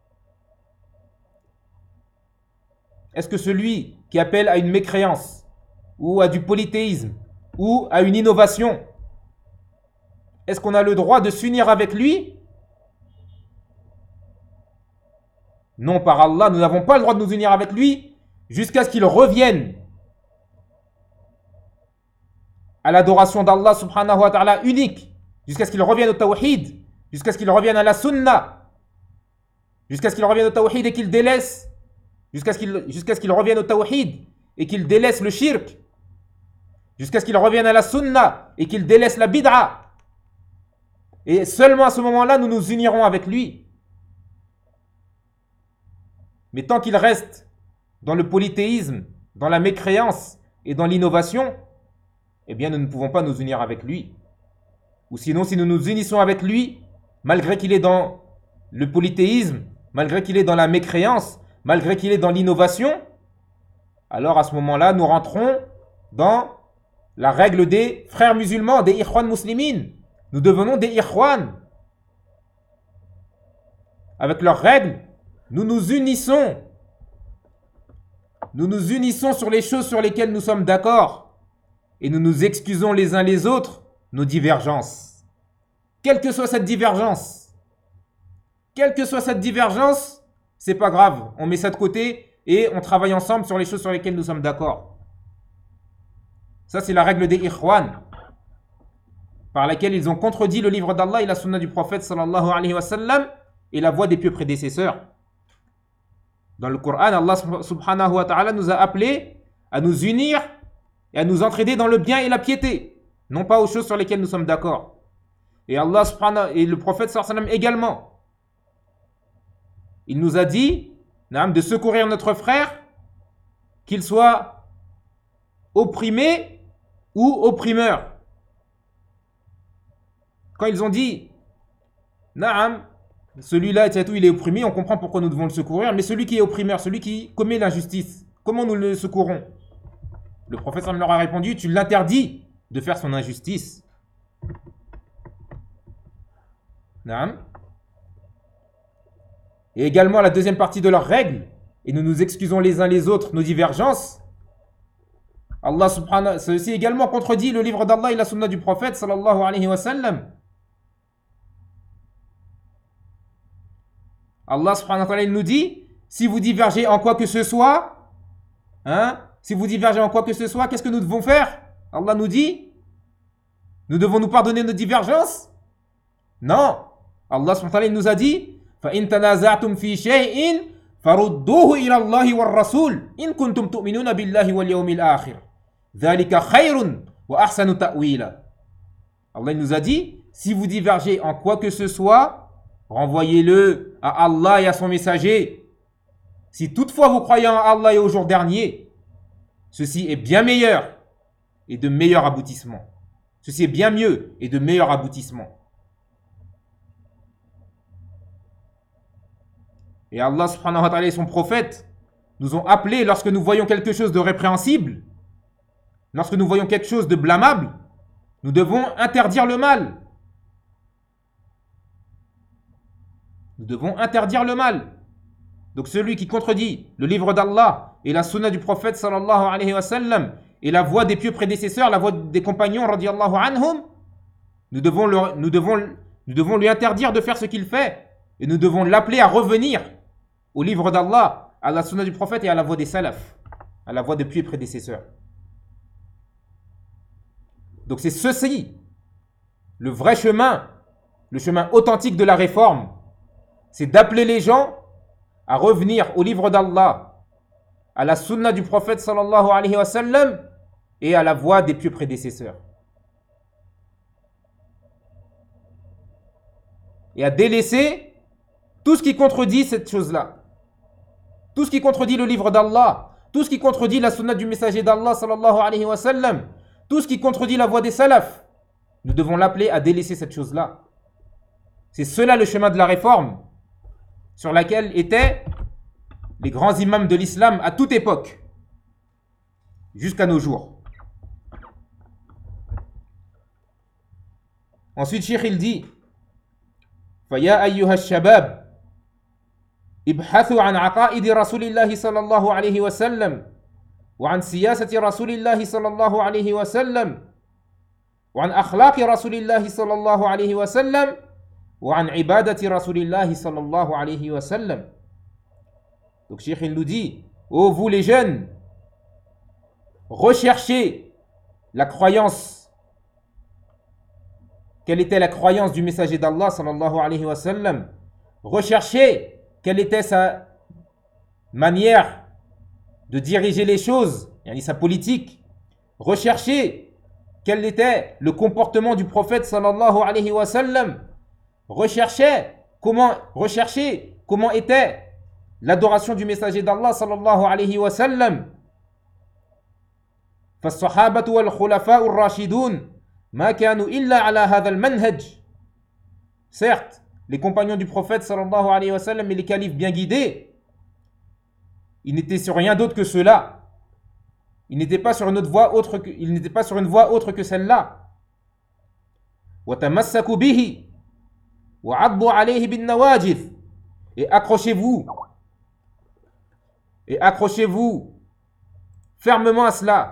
Est-ce que celui qui appelle à une mécréance ou à du polythéisme ou à une innovation, est-ce qu'on a le droit de s'unir avec lui? Non, par Allah, nous n'avons pas le droit de nous unir avec lui jusqu'à ce qu'il revienne à l'adoration d'Allah subhanahu wa ta'ala unique, jusqu'à ce qu'il revienne au tawhid, jusqu'à ce qu'il revienne à la sunna, jusqu'à ce qu'il revienne au tawhid et qu'il délaisse, jusqu'à ce qu'il revienne au tawhid et qu'il délaisse le shirk, jusqu'à ce qu'il revienne à la sunna et qu'il délaisse la bid'a. Et seulement à ce moment-là, nous nous unirons avec lui. Mais tant qu'il reste dans le polythéisme, dans la mécréance et dans l'innovation, eh bien nous ne pouvons pas nous unir avec lui. Ou sinon, si nous nous unissons avec lui, malgré qu'il est dans le polythéisme, malgré qu'il est dans la mécréance, malgré qu'il est dans l'innovation, alors à ce moment-là, nous rentrons dans la règle des frères musulmans, des ikhwan muslimin. Nous devenons des ikhwan. Avec leurs règles, nous nous unissons. Nous nous unissons sur les choses sur lesquelles nous sommes d'accord. Et nous nous excusons les uns les autres nos divergences. Quelle que soit cette divergence, c'est pas grave. On met ça de côté et on travaille ensemble sur les choses sur lesquelles nous sommes d'accord. Ça, c'est la règle des ikhwan. par laquelle ils ont contredit le livre d'Allah et la sunna du prophète sallallahu alayhi wa sallam et la voie des pieux prédécesseurs. Dans le Coran, Allah subhanahu wa ta'ala nous a appelés à nous unir et à nous entraider dans le bien et la piété, non pas aux choses sur lesquelles nous sommes d'accord. Et Allah subhanahu et le prophète sallallahu alayhi wa sallam également. Il nous a dit de secourir notre frère, qu'il soit opprimé ou opprimeur. Quand ils ont dit celui-là il est opprimé, on comprend pourquoi nous devons le secourir, mais celui qui est opprimeur, celui qui commet l'injustice, comment nous le secourons? Le prophète leur a répondu, tu l'interdis de faire son injustice. Et également la deuxième partie de leurs règles, et nous nous excusons les uns les autres, nos divergences. Allah subhanahu, ceci également contredit le livre d'Allah et la sunna du prophète sallallahu alayhi wa sallam. Allah subhanahu wa ta'ala il nous dit, si vous divergez en quoi que ce soit, si vous divergez en quoi que ce soit, qu'est-ce que nous devons faire? Allah nous dit, nous devons nous pardonner nos divergences? Non. Allah subhanahu wa ta'ala il nous a dit, فَإِن تَنَازَعْتُمْ فِي شَيْءٍ فَرُدُّوهُ إِلَى اللَّهِ وَالرَّسُولِ إِن كُنتُمْ تُؤْمِنُونَ بِاللَّهِ وَالْيَوْمِ الْآخِرِ ذَلِكَ خَيْرٌ وَأَحْسَنُ تَأْوِيلًا. Allah il nous a dit, si vous divergez en quoi que ce soit, renvoyez-le à Allah et à son messager. Si toutefois vous croyez en Allah et au jour dernier, ceci est bien meilleur et de meilleur aboutissement. Ceci est bien mieux et de meilleur aboutissement. Et Allah subhanahu wa ta'ala et son prophète nous ont appelés lorsque nous voyons quelque chose de répréhensible, lorsque nous voyons quelque chose de blâmable, nous devons interdire le mal. Nous devons interdire le mal. Donc celui qui contredit le livre d'Allah et la sunna du prophète sallallahu alayhi wa sallam et la voie des pieux prédécesseurs, la voie des compagnons radiyallahu anhum, nous devons lui interdire de faire ce qu'il fait et nous devons l'appeler à revenir au livre d'Allah, à la sunna du prophète et à la voie des salafs, à la voie des pieux prédécesseurs. Donc c'est ceci, le vrai chemin, le chemin authentique de la réforme, c'est d'appeler les gens à revenir au livre d'Allah, à la sunna du prophète sallallahu alayhi wa sallam et à la voie des pieux prédécesseurs. Et à délaisser tout ce qui contredit cette chose-là. Tout ce qui contredit le livre d'Allah, tout ce qui contredit la sunna du messager d'Allah sallallahu alayhi wa sallam, tout ce qui contredit la voie des salafs, nous devons l'appeler à délaisser cette chose-là. C'est cela le chemin de la réforme sur laquelle étaient les grands imams de l'islam à toute époque, jusqu'à nos jours. Ensuite, Cheikh il dit, فَيَا أَيُّهَا الشَّبَابِ ابحثوا عن عقائد رسول الله صلى الله عليه وسلم وعن سياسة رسول الله صلى الله عليه وسلم وعن أخلاق رسول الله صلى الله عليه وسلم وعن عبادة رسول الله صلى الله عليه وسلم. Donc Cheikh il nous dit, ô vous les jeunes, recherchez la croyance. Quelle était la croyance du messager d'Allah sallallahu alayhi wa sallam? Recherchez quelle était sa manière de diriger les choses, sa politique. Recherchez quel était le comportement du prophète sallallahu alayhi wa sallam. Recherchez comment était l'adoration du messager d'Allah sallallahu alayhi wa sallam. فالصحابة والخلفاء الراشدون ما كانوا إلا على هذا المنهج. Certes, les compagnons du prophète sallallahu alayhi wa sallam et les califes bien guidés, ils n'étaient sur rien d'autre que cela. Ils n'étaient pas sur une voie autre que celle-là. وَتَمَسَّكُوا بِهِ وَعَضُّوا عَلَيْهِ بِالنَّوَاجِذِ. Et accrochez-vous fermement à cela.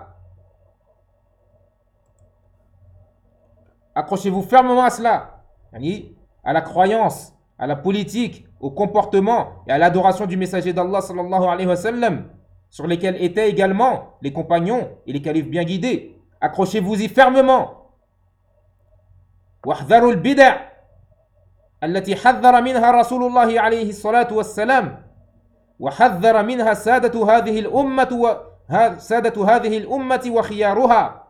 Accrochez-vous fermement à cela. À la croyance, à la politique, au comportement et à l'adoration du messager d'Allah sallallahu alayhi wa sallam, sur lesquels étaient également les compagnons et les califes bien guidés. Accrochez-vous-y fermement. واحذروا البدع التي حذر منها رسول الله عليه الصلاة والسلام وحذر منها سادة هذه الأمة وخيارها.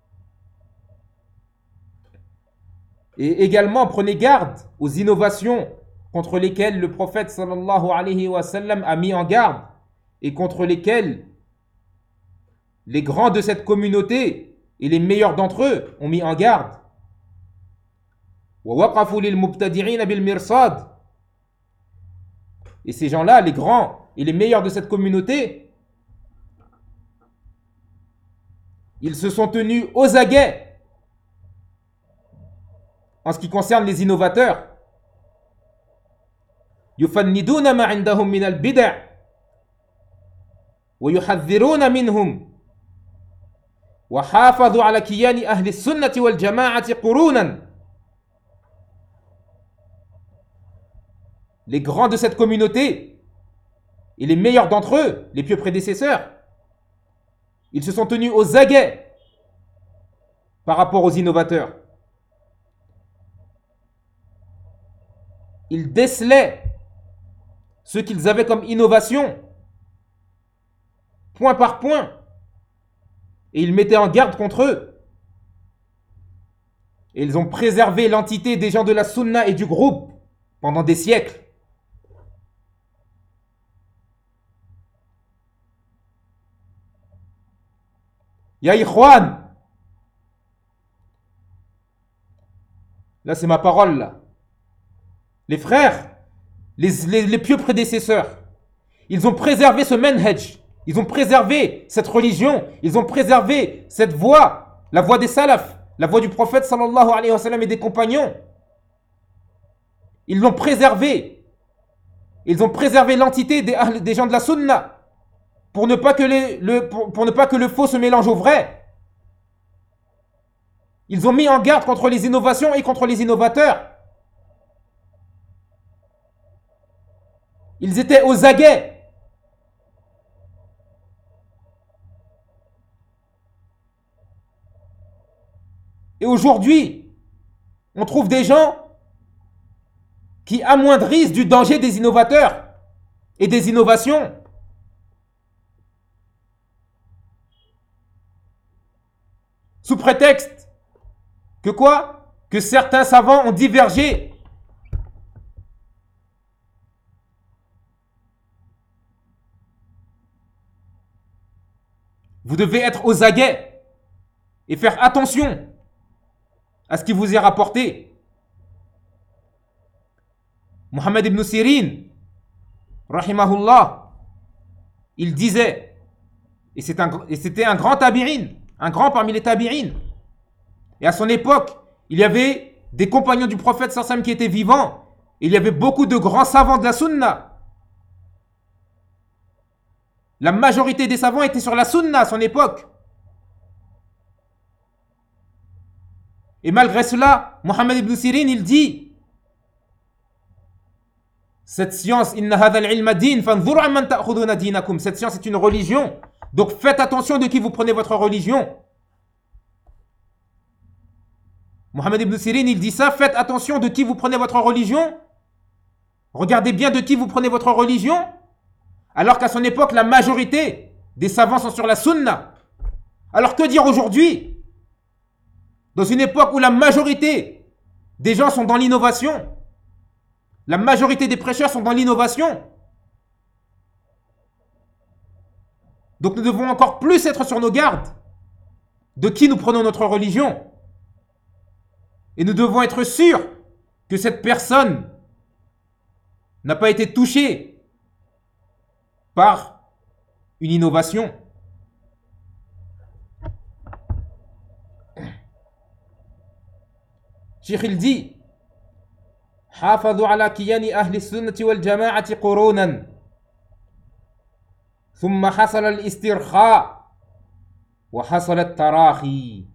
Et également, prenez garde aux innovations contre lesquelles le prophète sallallahu alayhi wa sallam a mis en garde et contre lesquelles les grands de cette communauté et les meilleurs d'entre eux ont mis en garde. وَوَقَفُوا لِلْمُبْتَدِعِينَ بِالْمِرْصَادِ. Et ces gens-là, les grands et les meilleurs de cette communauté, ils se sont tenus aux aguets en ce qui concerne les innovateurs. يُفَنِّدُونَ مَا عِنْدَهُمْ مِنَ الْبِدَعِ وَيُحَذِّرُونَ مِنْهُمْ وَحَافَظُوا عَلَى كِيَانِ أَهْلِ السُّنَّةِ وَالْجَمَاعَةِ قُرُونًا. Les grands de cette communauté et les meilleurs d'entre eux, les pieux prédécesseurs, ils se sont tenus aux aguets par rapport aux innovateurs. Ils décelaient ce qu'ils avaient comme innovation, point par point, et ils mettaient en garde contre eux. Et ils ont préservé l'entité des gens de la sunna et du groupe pendant des siècles. Ya ikhwan, là c'est ma parole là. Les frères, les pieux prédécesseurs, ils ont préservé ce manhaj, ils ont préservé cette religion, ils ont préservé cette voie, la voie des salafs, la voie du prophète sallallahu alayhi wa sallam et des compagnons. Ils l'ont préservé. Ils ont préservé l'entité des gens de la sunna pour ne pas que le faux se mélange au vrai. Ils ont mis en garde contre les innovations et contre les innovateurs. Ils étaient aux aguets. Et aujourd'hui, on trouve des gens qui amoindrissent du danger des innovateurs et des innovations. Sous prétexte que quoi? Que certains savants ont divergé. Vous devez être aux aguets et faire attention à ce qui vous est rapporté. Muhammad ibn Sirin, rahimahullah, il disait, et c'était un grand tabi'in, un grand parmi les tabi'in. Et à son époque, il y avait des compagnons du prophète sallallahu alayhi wa sallam qui étaient vivants. Il y avait beaucoup de grands savants de la sunna. La majorité des savants étaient sur la sunna à son époque. Et malgré cela, Muhammad ibn Sirin, il dit, cette science, cette science est une religion. Donc faites attention de qui vous prenez votre religion. Muhammad ibn Sirin, il dit ça, faites attention de qui vous prenez votre religion. Regardez bien de qui vous prenez votre religion. Alors qu'à son époque, la majorité des savants sont sur la sunna. Alors que dire aujourd'hui? Dans une époque où la majorité des gens sont dans l'innovation, la majorité des prêcheurs sont dans l'innovation. Donc nous devons encore plus être sur nos gardes de qui nous prenons notre religion. Et nous devons être sûrs que cette personne n'a pas été touchée par une innovation. Cheikh il dit حافظوا على كيان أهل السنة والجماعة قرونا ثم حصل الاسترخاء وحصل التراخي.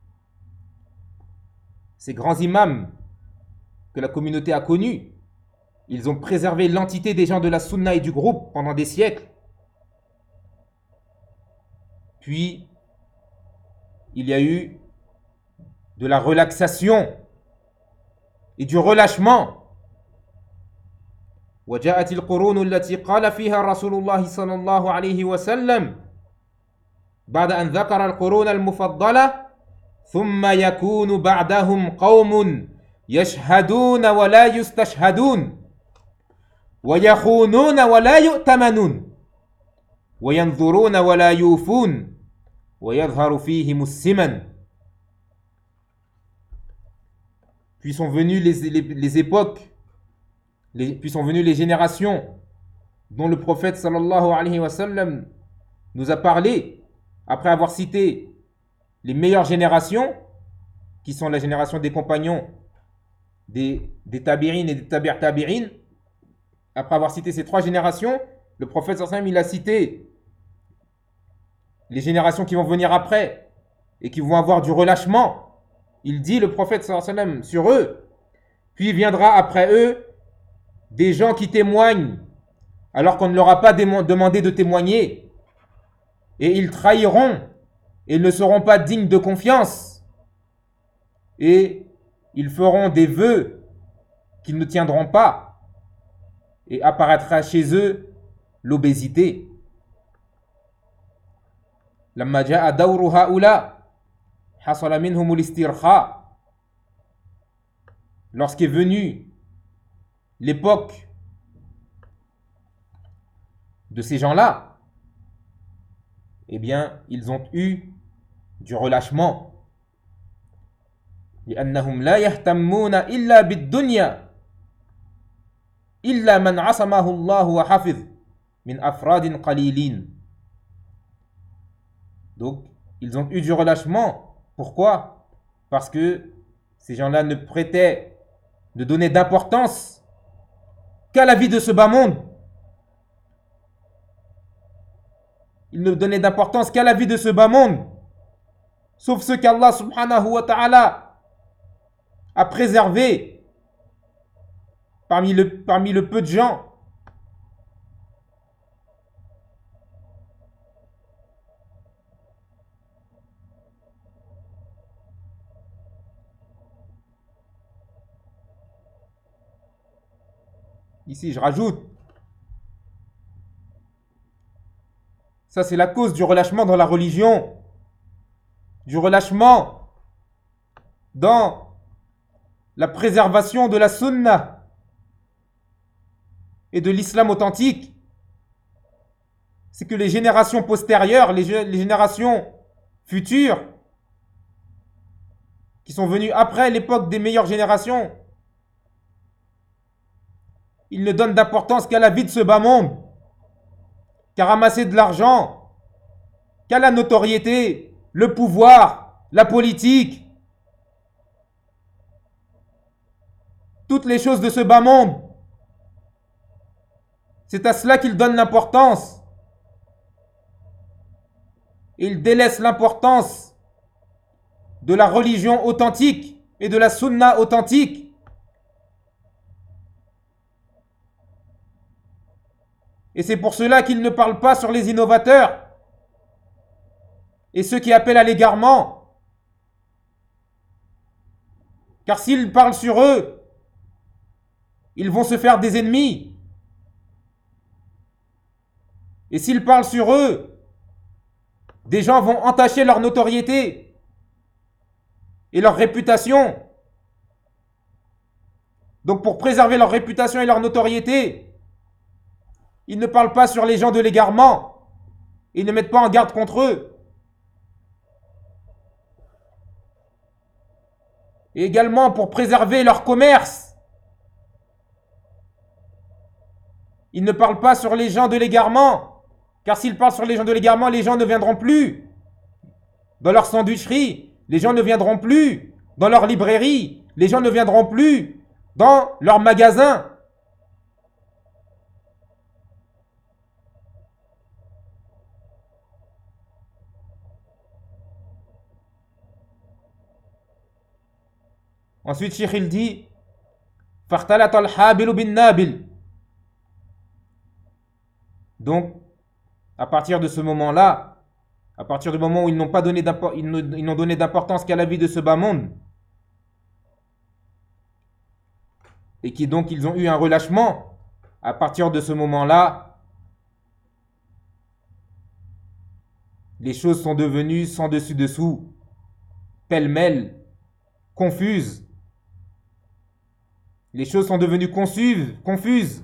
Ces grands imams que la communauté a connus, ils ont préservé l'entité des gens de la sunna et du groupe pendant des siècles. Puis, il y a eu de la relaxation et du relâchement. وجاءت القرون التي قال فيها رسول الله صلى الله عليه وسلم بعد أن ذكر القرون المفضلة ثم يكون بعدهم قوم يشهدون ولا يستشهدون ويخونون ولا يؤتمنون وينظرون ولا يوفون ويظهر فيهم السمن. Puis sont venues les époques, puis sont venues les générations dont le prophète sallallahu alayhi wa sallam nous a parlé après avoir cité les meilleures générations qui sont la génération des compagnons des tabi'in et des tabi'in. Après avoir cité ces trois générations, le prophète sallallahu alayhi wa sallam il a cité les générations qui vont venir après et qui vont avoir du relâchement. Il dit, le prophète sallallahu alayhi wa sallam, sur eux, puis viendra après eux des gens qui témoignent alors qu'on ne leur a pas demandé de témoigner, et ils trahiront et ne seront pas dignes de confiance, et ils feront des vœux qu'ils ne tiendront pas, et apparaîtra chez eux l'obésité. لما جاء دور هؤلاء حصل منهم الاسترخاء. Lorsqu'est venue l'époque de ces gens-là, eh bien, ils ont eu du relâchement. لأنهم لا يهتمون إلا بالدنيا إلا من عصمه الله وحفظ من أفراد قليلين. Donc, ils ont eu du relâchement. Pourquoi? Parce que ces gens-là ne donnaient d'importance qu'à la vie de ce bas monde. Ils ne donnaient d'importance qu'à la vie de ce bas monde. Sauf ceux qu'Allah subhanahu wa ta'ala a préservés parmi le peu de gens. Ici, je rajoute, ça c'est la cause du relâchement dans la religion, du relâchement dans la préservation de la sunna et de l'islam authentique. C'est que les générations postérieures, les générations futures, qui sont venues après l'époque des meilleures générations, ils ne donnent d'importance qu'à la vie de ce bas monde, qu'à ramasser de l'argent, qu'à la notoriété, le pouvoir, la politique, toutes les choses de ce bas monde. C'est à cela qu'ils donnent l'importance. Ils délaissent l'importance de la religion authentique et de la sunna authentique. Et c'est pour cela qu'ils ne parlent pas sur les innovateurs et ceux qui appellent à l'égarement. Car s'ils parlent sur eux, ils vont se faire des ennemis. Et s'ils parlent sur eux, des gens vont entacher leur notoriété et leur réputation. Donc pour préserver leur réputation et leur notoriété, ils ne parlent pas sur les gens de l'égarement. Ils ne mettent pas en garde contre eux. Et également pour préserver leur commerce. Ils ne parlent pas sur les gens de l'égarement. Car s'ils parlent sur les gens de l'égarement, les gens ne viendront plus dans leur sandwicherie. Les gens ne viendront plus dans leur librairie. Les gens ne viendront plus dans leur magasin. Ensuite, Cheikh il dit فَاخْتَلَطَ الْحَابِلُ بِالنَّابِلِ. Donc, à partir de ce moment-là, à partir du moment où ils n'ont donné d'importance qu'à la vie de ce bas monde, et qui donc ils ont eu un relâchement, à partir de ce moment-là, les choses sont devenues sans dessus-dessous, pêle-mêle, confuses. Les choses sont devenues confuses.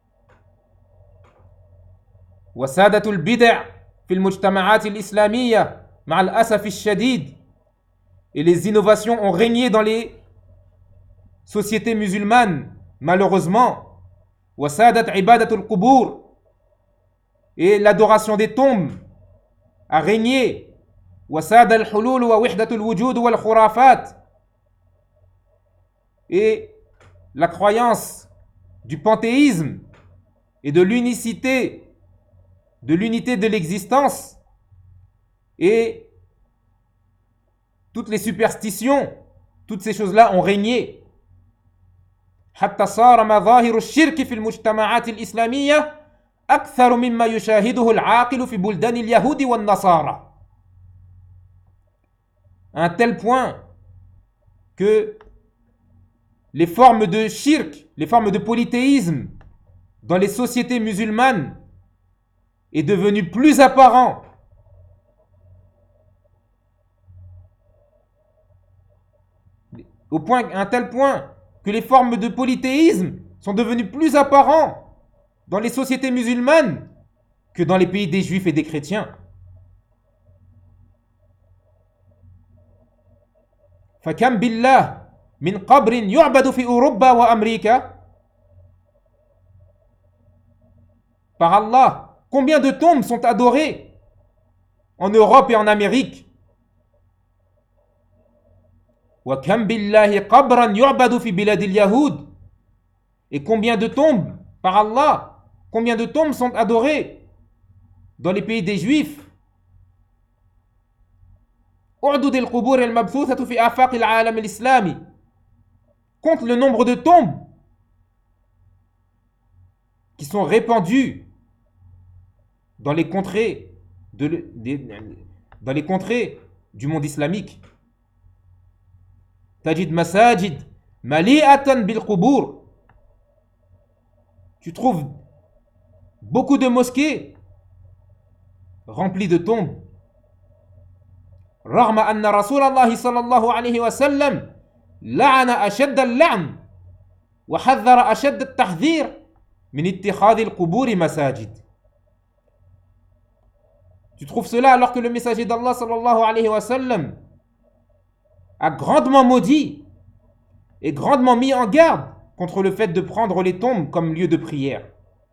وسادة البدع في المجتمعات الإسلامية مع الأسف الشديد. Et les innovations ont régné dans les sociétés musulmanes, malheureusement. وسادت عبادة القبور. Et l'adoration des tombes a régné. وساد الحلول ووحدة الوجود والخرافات. Et la croyance du panthéisme et de l'unité de l'existence et toutes les superstitions, toutes ces choses-là ont régné. حتى صار مظاهر الشرك في المجتمعات الإسلامية أكثر مما يشاهده العاقل في بلدان اليهود والنصارى. À un tel point que les formes de shirk, les formes de polythéisme dans les sociétés musulmanes est devenu plus apparent à un tel point que les formes de polythéisme sont devenues plus apparents dans les sociétés musulmanes que dans les pays des juifs et des chrétiens. فكم بالله من قبر يعبد في أوروبا وأمريكا. Par Allah, combien de tombes sont adorées en Europe et en Amérique? وكم بالله قبرا يعبد في بلاد اليهود. Et combien de tombes, par Allah, combien de tombes sont adorées dans les pays des juifs? أعدد القبور المبثوثة في آفاق العالم الإسلامي. Compte le nombre de tombes qui sont répandues dans les contrées du monde islamique. تجد مساجد مليئة بالقبور. Tu trouves beaucoup de mosquées remplies de tombes. رغم أن رسول الله صلى الله عليه وسلم لعن أشد اللعن وحذر أشد التحذير من اتخاذ القبور مساجد. Tu trouves cela alors que le messager d'Allah sallallahu alayhi wa sallam a grandement maudit et grandement mis en garde contre le fait de prendre les tombes comme lieu de prière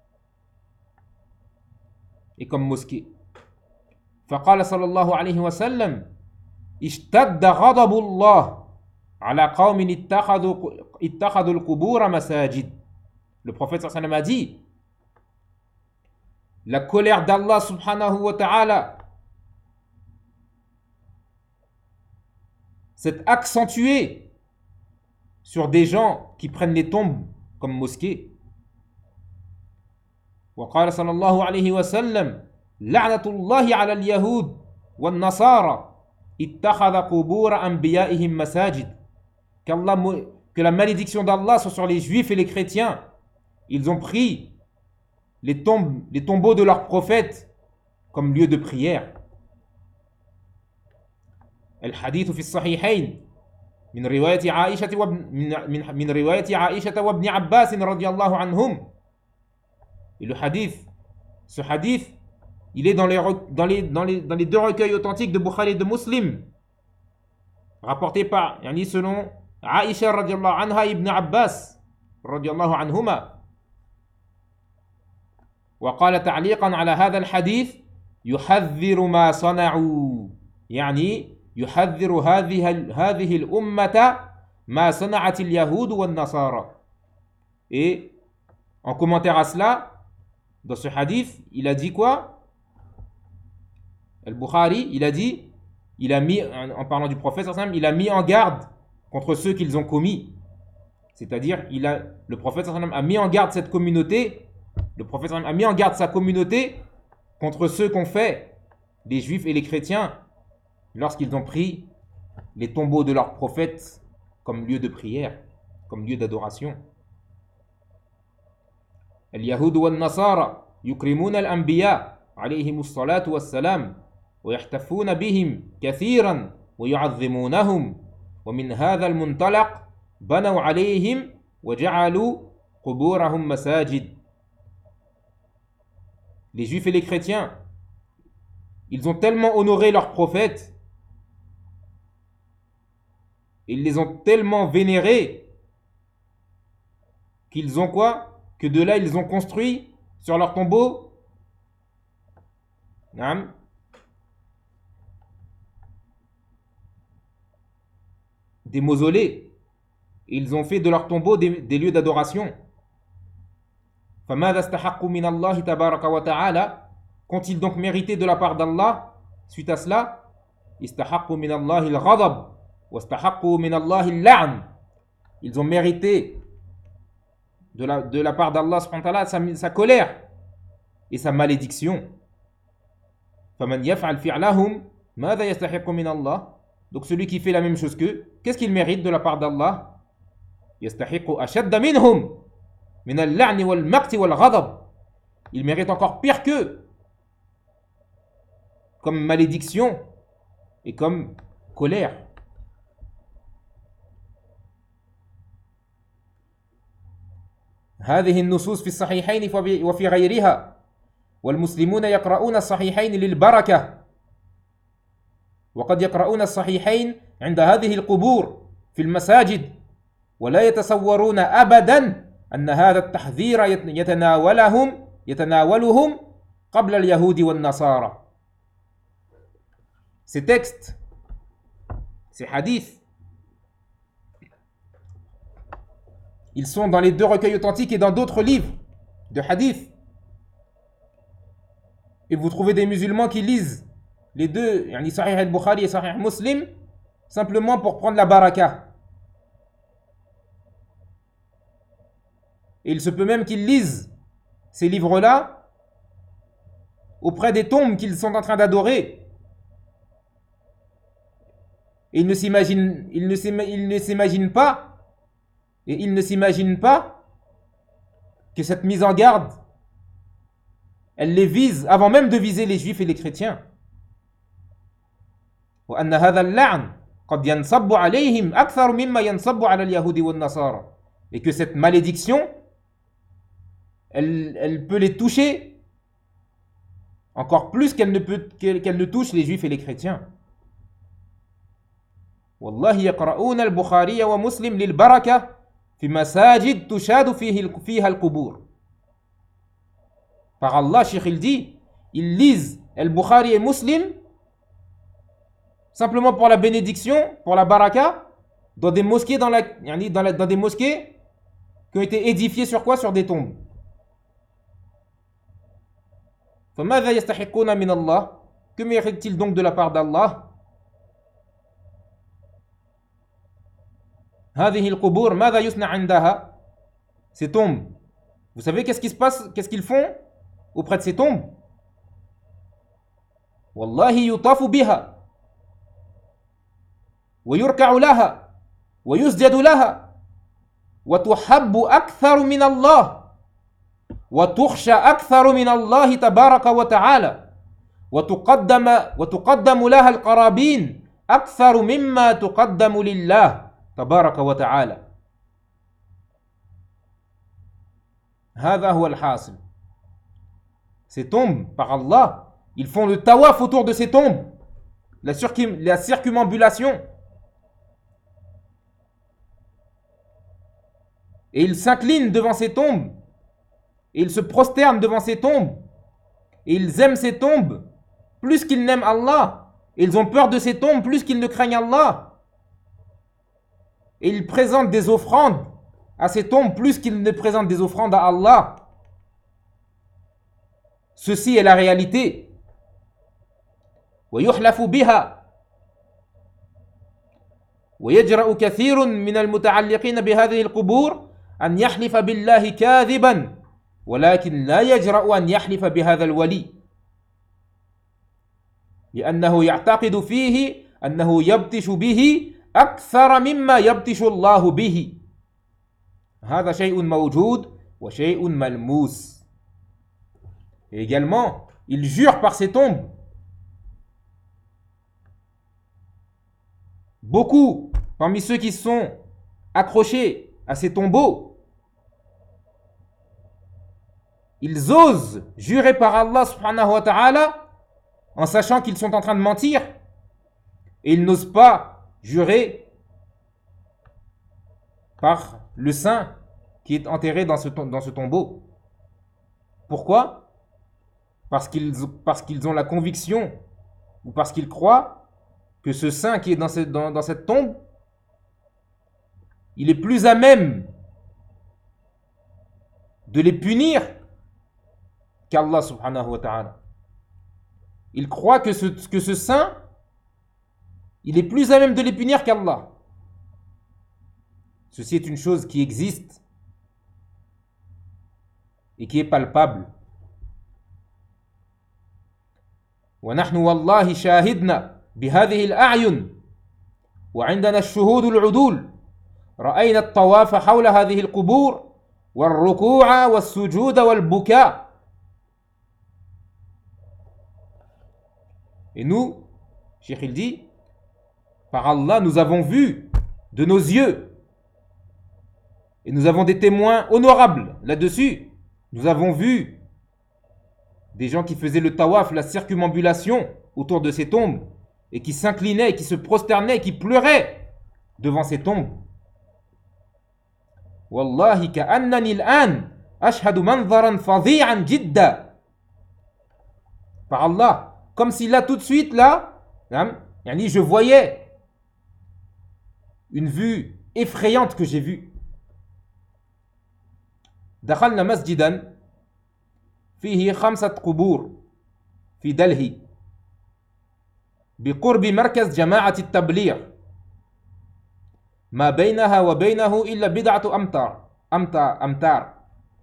et comme mosquée. فقال صلى الله عليه وسلم اشتد غضب الله على قوم اتخذوا القبور مساجد. Le prophète sallallahu alayhi wa sallam a dit: la colère d'Allah subhanahu wa ta'ala s'est accentuée sur des gens qui prennent les tombes comme mosquées. وقال صلى الله عليه وسلم لعنة الله على اليهود والنصارى اتخذ قبور أنبيائهم مساجد. Que la malédiction d'Allah soit sur les juifs et les chrétiens. Ils ont pris les tombeaux de leurs prophètes comme lieu de prière. الحديث في الصحيحين من رواية عائشة وابن عباس رضي الله عنهم. Et le hadith, ce hadith, il est dans les deux recueils authentiques de Bukhari et de Muslim, rapporté par, selon Aïcha radiallahu anha ibn Abbas radiallahu anhuma. وقال تعليقا على هذا الحديث يحذر ما صنعوا. يعني يحذر هذه الأمة ما صنعت اليهود والنصارى. Et en commentaire à cela, dans ce hadith, il a dit quoi? Al-Bukhari, il a dit, en parlant du prophète, il a mis en garde contre ceux qu'ils ont commis. C'est-à-dire, le prophète a mis en garde cette communauté, le prophète a mis en garde sa communauté contre ceux qu'ont fait les juifs et les chrétiens lorsqu'ils ont pris les tombeaux de leurs prophètes comme lieu de prière, comme lieu d'adoration. اليهود والنصارى يكرمون الأنبياء عليهم الصلاة والسلام ويحتفون بهم كثيرا ويعظمونهم ومن هذا المنطلق بنوا عليهم وجعلوا قبورهم مساجد. Les juifs et les chrétiens, ils ont tellement honoré leurs prophètes, ils les ont tellement vénérés qu'ils ont quoi? Que de là ils ont construit sur leur tombeau des mausolées. Ils ont fait de leur tombeau des lieux d'adoration. فَمَاذَا اسْتَحَقُّوا مِنَ اللَّهِ تَبَارَكَ وَتَعَالَى. Qu'ont-ils donc mérité de la part d'Allah suite à cela? استحقوا من الله الغضب واستحقوا من الله اللعن. Ils ont mérité de la part d'Allah subhanahu wa ta'ala sa colère et sa malédiction. فَمَنْ يَفْعَلْ فِعْلَهُمْ مَاذَا يَسْتَحِقُّ مِنَ اللَّهِ. Donc celui qui fait la même chose qu'eux, qu'est-ce qu'il mérite de la part d'Allah? يَسْتَحِقُّ أَشَدَّ مِنْهُمْ مِنَ اللَّعْنِ وَالْمَقْتِ وَالْغَضَبِ. Il mérite encore pire qu'eux, comme malédiction et comme colère. هذه النصوص في الصحيحين وفي غيرها والمسلمون يقرؤون الصحيحين للبركة وقد يقرؤون الصحيحين عند هذه القبور في المساجد ولا يتصورون أبدا أن هذا التحذير يتناولهم قبل اليهود والنصارى. Ces textes, ces hadiths, ils sont dans les deux recueils authentiques et dans d'autres livres de hadiths. Et vous trouvez des musulmans qui lisent les deux, yani Sahih al-Bukhari et Sahih Muslim, simplement pour prendre la baraka. Et il se peut même qu'ils lisent ces livres-là auprès des tombes qu'ils sont en train d'adorer. Et ils ne s'imaginent pas que cette mise en garde, elle les vise avant même de viser les juifs et les chrétiens. وأن هذا اللعن قد ينصب عليهم أكثر مما ينصب على اليهود والنصارى. Et que cette malédiction, elle peut les toucher encore plus qu'elle ne touche les juifs et les chrétiens. والله يقرؤون البخاري ومسلم للبركة في مساجد تشاد فيها القبور. Par Allah, Cheikh il dit, ils lisent Al-Bukhari et Muslim simplement pour la bénédiction, pour la baraka, dans des mosquées, dans des mosquées qui ont été édifiées sur quoi? Sur des tombes. فماذا يستحقون من الله. Que méritent-ils donc de la part d'Allah? هذه القبور ماذا يصنع عندها. Ces tombes, vous savez qu'est-ce qui se passe, qu'est-ce qu'ils font auprès de ces tombes? والله يطاف بها ويركع لها ويسجد لها وتحب أكثر من الله وتخشى أكثر من الله تبارك وتعالى وتقدم لها القرابين أكثر مما تقدم لله تبارك وتعالى. هذا هو الحاصل. Ces tombes, par Allah, ils font le tawaf autour de ces tombes, la circumambulation. Et ils s'inclinent devant ces tombes, et ils se prosternent devant ces tombes, et ils aiment ces tombes plus qu'ils n'aiment Allah, et ils ont peur de ces tombes plus qu'ils ne craignent Allah. Et ils présentent des offrandes à ces tombes plus qu'ils ne présentent des offrandes à Allah. Ceci est la réalité. ويحلف بها ويجرأ كثير من المتعلقين بهذه القبور أن يحلف بالله كاذبا ولكن لا يجرأ أن يحلف بهذا الولي لأنه يعتقد فيه أنه يبطش به أكثر مما يبطش الله به. هذا شيء موجود وشيء ملموس. Et également, il jure par ces tombes. Beaucoup parmi ceux qui sont accrochés à ces tombeaux, ils osent jurer par Allah subhanahu wa ta'ala en sachant qu'ils sont en train de mentir, et ils n'osent pas jurer par le saint qui est enterré dans ce tombeau. Pourquoi? Parce qu'ils ont la conviction, ou parce qu'ils croient que ce saint qui est dans cette tombe, il est plus à même de les punir qu'Allah subhanahu wa ta'ala. Ils croient que ce saint, il est plus à même de les punir qu'Allah. Ceci est une chose qui existe et qui est palpable. ونحن والله شاهدنا بهذه الأعين وعندنا الشهود العدول رأينا الطواف حول هذه القبور والركوع والسجود والبكاء. Et nous, Cheikh il dit, par Allah, nous avons vu de nos yeux, et nous avons des témoins honorables là-dessus. Nous avons vu des gens qui faisaient le tawaf, la circumambulation autour de ces tombes, et qui s'inclinaient, et qui se prosternaient, et qui pleuraient devant ces tombes. Wallahi ka'annani al-an ashhadu manzaran fadhi'an jidda. Par Allah, comme si là tout de suite là, je voyais une vue effrayante que j'ai vue. دخلنا مسجدا فيه 5 قبور في دلهي بقرب مركز جماعة التبليغ ما بينها وبينه إلا بضعة أمتار.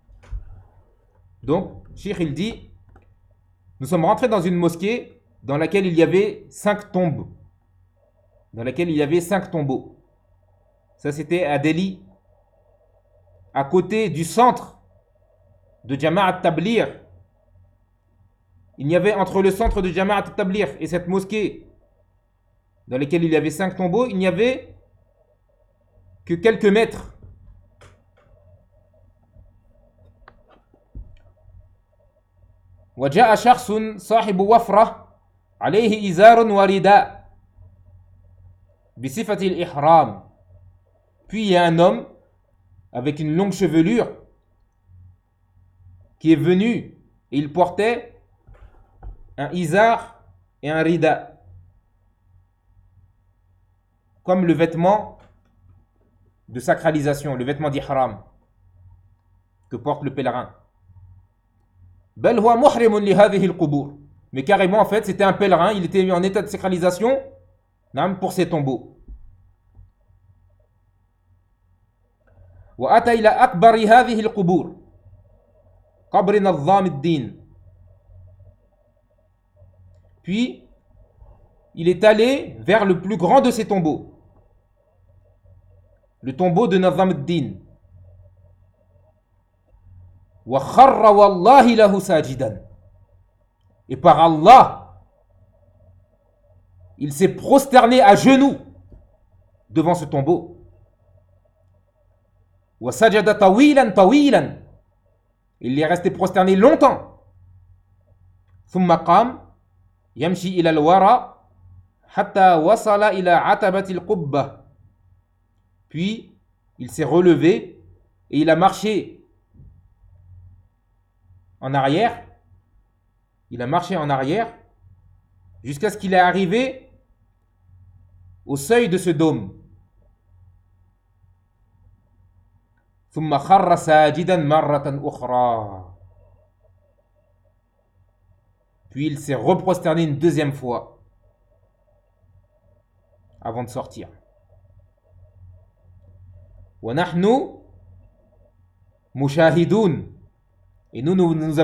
Donc, Cheikh il dit, nous sommes rentrés dans une mosquée dans laquelle il y avait 5 tombes, dans laquelle il y avait 5 tombeaux. Ça c'était à Delhi, à côté du centre de Jama'at Tabligh. Il y avait entre le centre de Jama'at Tabligh et cette mosquée dans laquelle il y avait 5 tombeaux, il n'y avait que quelques mètres. وجاء شخص صاحب وفرة عليه إزار ورداء بصفة الإحرام. Puis il y a un homme avec une longue chevelure qui est venu et il portait un izar et un rida, comme le vêtement de sacralisation, le vêtement d'ihram que porte le pèlerin. بل هو محرم لهذه القبور. Mais carrément en fait c'était un pèlerin, il était en état de sacralisation pour ces tombeaux. وأتى إلى أكبر هذه القبور قبر نظام الدين. Puis il est allé vers le plus grand de ces tombeaux, le tombeau de Nizam ad-Din. وخر والله له ساجدا. Et par Allah, il s'est prosterné à genoux devant ce tombeau. وسجد طويلا طويلا. Il est resté prosterné longtemps. ثم قام يمشي إلى الوراء حتى وصل إلى عتبة القبة. Puis il s'est relevé et il a marché en arrière. Il a marché en arrière jusqu'à ce qu'il est arrivé au seuil de ce dôme. ثم خر ساجدا مرة أخرى. Puis il s'est reprosterné une deuxième fois avant de sortir. ونحن مشاهدون. Et nous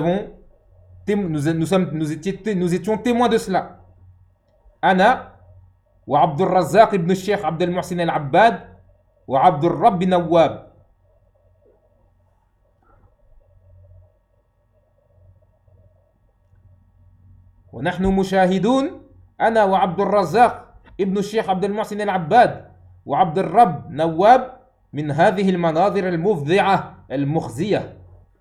étions témoins de cela. أنا وعبد الرزاق بن الشيخ عبد المحسن العباد وعبد الرب نواب. ونحن مشاهدون أنا وعبد الرزاق ابن الشيخ عبد المحسن العباد وعبد الرب نواب من هذه المناظر المفضعة المخزية.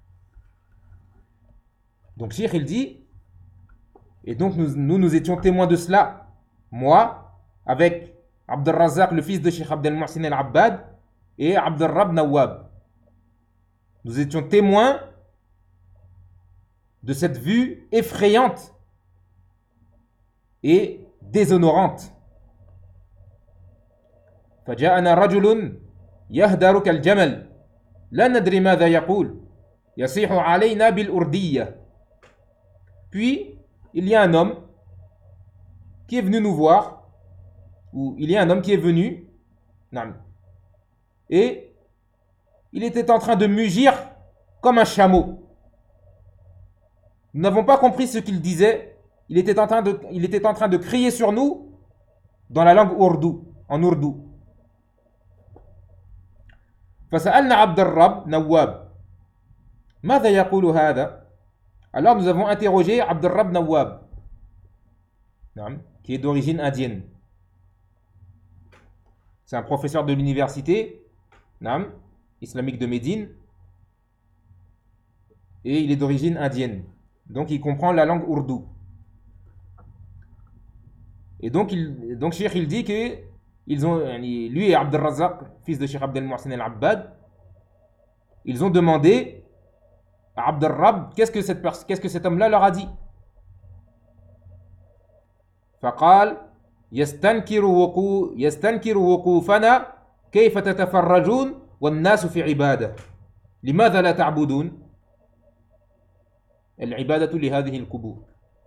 Donc Cheikh il dit, et donc nous étions témoins de cela, moi avec Abd al-Razzaq, le fils de Cheikh Abd al-Muhsin al-Abbad, et Abd al-Rab Nawab. Nous étions témoins de cette vue effrayante et déshonorante. فجاءنا رجل يهدر كالجمل لا ندري ماذا يقول يصيح علينا بالأردية. Puis il y a un homme qui est venu nous voir, ou il y a un homme qui est venu, et il était en train de mugir comme un chameau. Nous n'avons pas compris ce qu'il disait. Il était en train de crier sur nous dans la langue ourdou, en ourdou. فسألنا عبد الرب نواب ماذا يقول هذا. Alors nous avons interrogé Abd al-Rab Nawab, qui est d'origine indienne. C'est un professeur de l'université islamique de Médine et il est d'origine indienne. Donc il comprend la langue ourdou. Et donc Cheikh il dit que lui et Abd al-Razzaq, fils de Cheikh Abd al-Muhsin al-Abbad, ils ont demandé à Abd al-Rab qu'est-ce que cet homme-là leur a dit. فقال يستنكر وقوفنا كيف تتفرجون والناس في عبادة لماذا لا تعبدون العبادة لهذه القبور.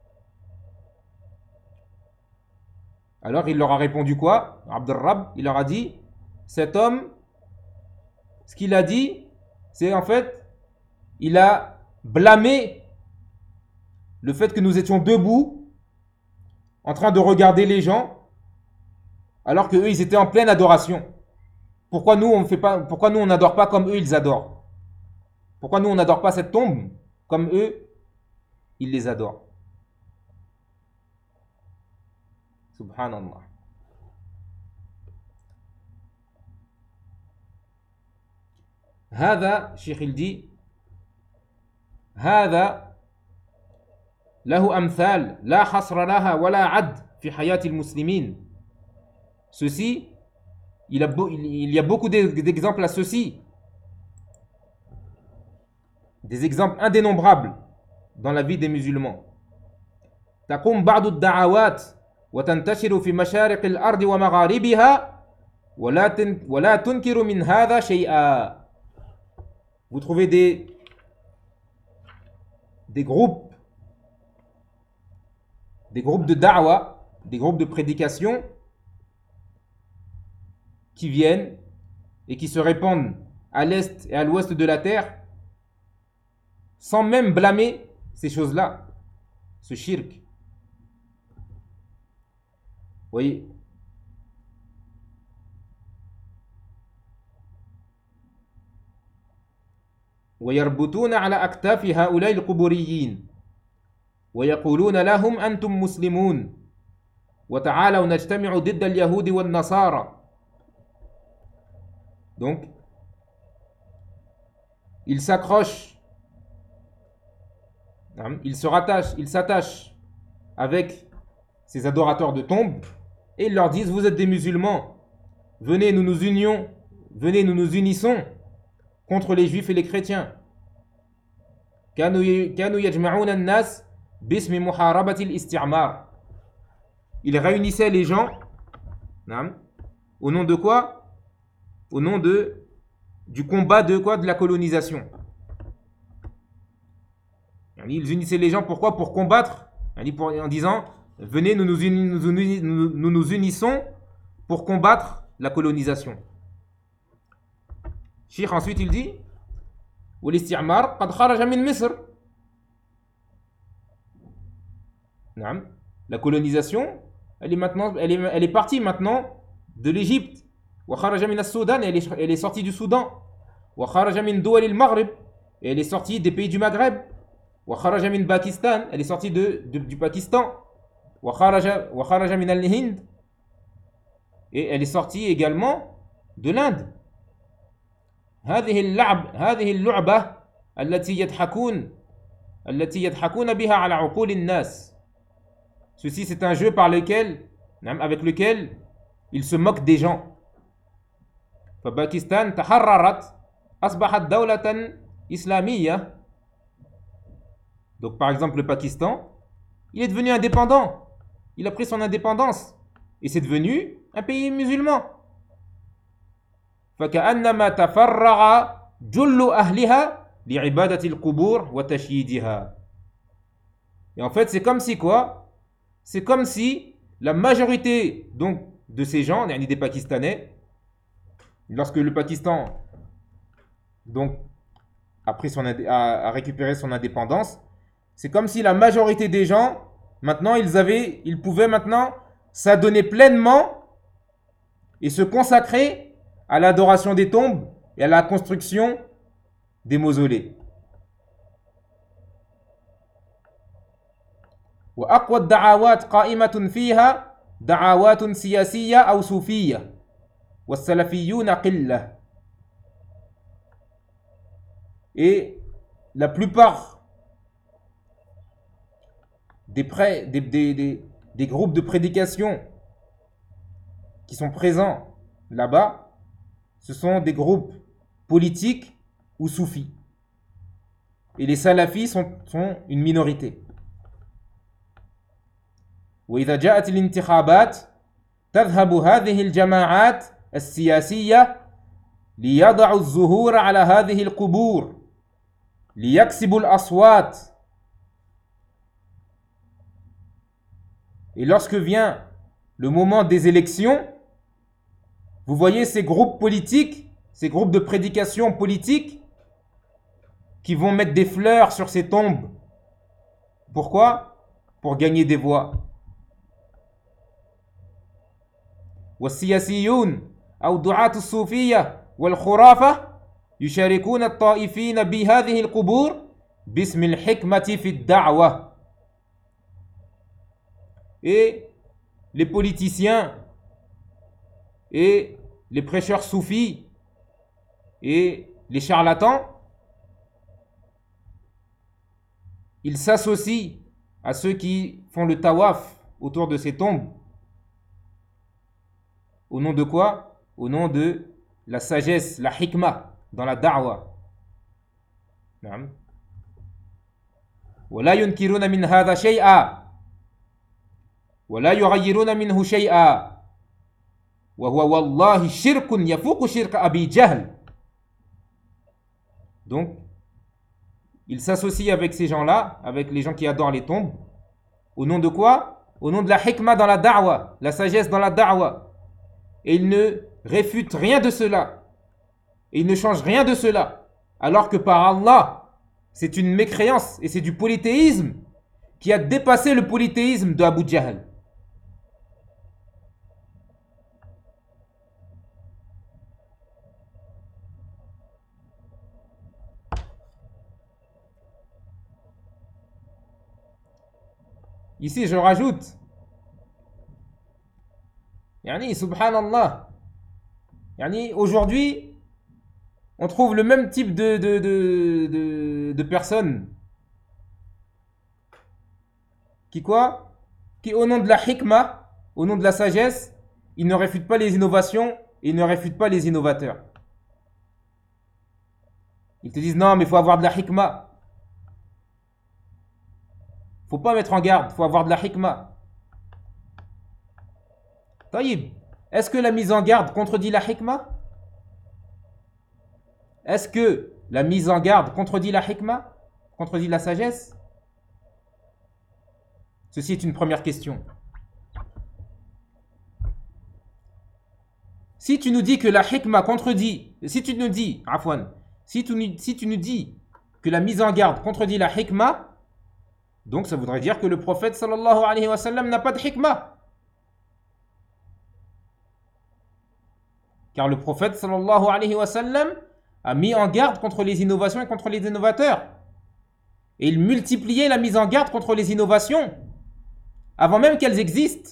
Alors il leur a répondu quoi? Abd al-Rab, il leur a dit, cet homme, ce qu'il a dit, c'est en fait, il a blâmé le fait que nous étions debout, en train de regarder les gens, alors que eux ils étaient en pleine adoration. Pourquoi nous on n'adore pas comme eux ils adorent? Pourquoi nous on n'adore pas cette tombe comme eux ils les adorent? Subhanallah. هذا شيخ الدي هذا له أمثال لا حصر لها ولا عد في حياة المسلمين. Ceci, il y a beaucoup d'exemples à ceci. Des exemples indénombrables dans la vie des musulmans. تقوم بعض الدعوات وتنتشر في مشارق الأرض ومغاربها ولا تنكر من هذا شيئا. Vous trouvez des groupes de da'wa, des groupes de prédication qui viennent et qui se répandent à l'est et à l'ouest de la terre sans même blâmer ces choses-là, ce shirk. Vous voyez, ويربطون على أكتاف هؤلاء القبوريين ويقولون لهم أنتم مسلمون وتعالوا نجتمع ضد اليهود والنصارى. Donc, ils s'accrochent, ils s'attachent avec ces adorateurs de tombes et ils leur disent, vous êtes des musulmans, venez nous nous unissons contre les juifs et les chrétiens. كانوا يجمعون الناس باسم محاربة الاستعمار. Ils réunissaient les gens au nom de quoi? Au nom du combat de quoi? De la colonisation. Ils unissaient les gens pourquoi? Pour combattre, en disant venez nous nous unissons pour combattre la colonisation. Cheikh ensuite il dit والاستعمار قد خرج من مصر. La colonisation elle est partie maintenant de l'Égypte. وخرج من السودان, elle est sortie du Soudan. وخرج من دول المغرب, et elle est sortie des pays du Maghreb. وخرج من Pakistan, elle est sortie du Pakistan. وخرج من الهند, et elle est sortie également de l'Inde. هذه اللعبة التي يضحكون بها على عقول الناس. Ceci c'est un jeu avec lequel ils se moquent des gens. فباكستان تحررت أصبحت دولة إسلامية. Donc par exemple le Pakistan, il est devenu indépendant. Il a pris son indépendance et c'est devenu un pays musulman. فكأنما تفرغ جل أهلها لعبادة القبور وتشييدها. Et en fait c'est comme si quoi? C'est comme si la majorité donc de ces gens, des Pakistanais, lorsque le Pakistan donc a récupéré son indépendance, c'est comme si la majorité des gens maintenant ils pouvaient maintenant s'adonner pleinement et se consacrer à l'adoration des tombes et à la construction des mausolées. وأقوى الدعوات قائمة فيها دعوات سياسية أو صوفية والسلفيون قلة. Et la plupart des groupes de prédication qui sont présents là-bas, ce sont des groupes politiques ou soufis. Et les salafis sont une minorité. وإذا جاءت الانتخابات تذهب هذه الجماعات السياسية ليضعوا الزهور على هذه القبور ليكسبوا الأصوات. Et lorsque vient le moment des élections, vous voyez ces groupes politiques, ces groupes de prédication politique qui vont mettre des fleurs sur ces tombes. Pourquoi? Pour gagner des voix. والسياسيون أو دعاة الصوفية والخرافة يشاركون الطائفين بهذه القبور باسم الحكمة في الدعوة. Et les politiciens et les prêcheurs soufis et les charlatans, ils s'associent à ceux qui font le tawaf autour de ces tombes. Au nom de quoi? Au nom de la sagesse, la hikmah dans la da'wa. ولا ينكرون من هذا شيئا ولا يغيرون منه شيئا وهو والله شرك يفوق شرك أبي جهل. Donc, ils s'associent avec ces gens-là, avec les gens qui adorent les tombes. Au nom de quoi? Au nom de la hikmah dans la da'wa, la sagesse dans la da'wa. Et ils ne réfutent rien de cela. Et ils ne changent rien de cela. Alors que par Allah, c'est une mécréance et c'est du polythéisme qui a dépassé le polythéisme de Abu Jahl. Ici, je rajoute, subhanallah, aujourd'hui, on trouve le même type de personnes qui au nom de la hikmah, au nom de la sagesse, ils ne réfutent pas les innovations et ils ne réfutent pas les innovateurs. Ils te disent non, mais il faut avoir de la hikmah. Il ne faut pas mettre en garde, il faut avoir de la hikmah. Taïb, est-ce que la mise en garde contredit la hikmah? Est-ce que la mise en garde contredit la hikmah? Contredit la sagesse? Ceci est une première question. Si tu nous dis que la hikmah contredit, si tu nous dis que la mise en garde contredit la hikmah, donc ça voudrait dire que le prophète sallallahu alayhi wa sallam n'a pas de hikmah. Car le prophète sallallahu alayhi wa sallam a mis en garde contre les innovations et contre les innovateurs. Et il multipliait la mise en garde contre les innovations. avant même qu'elles existent.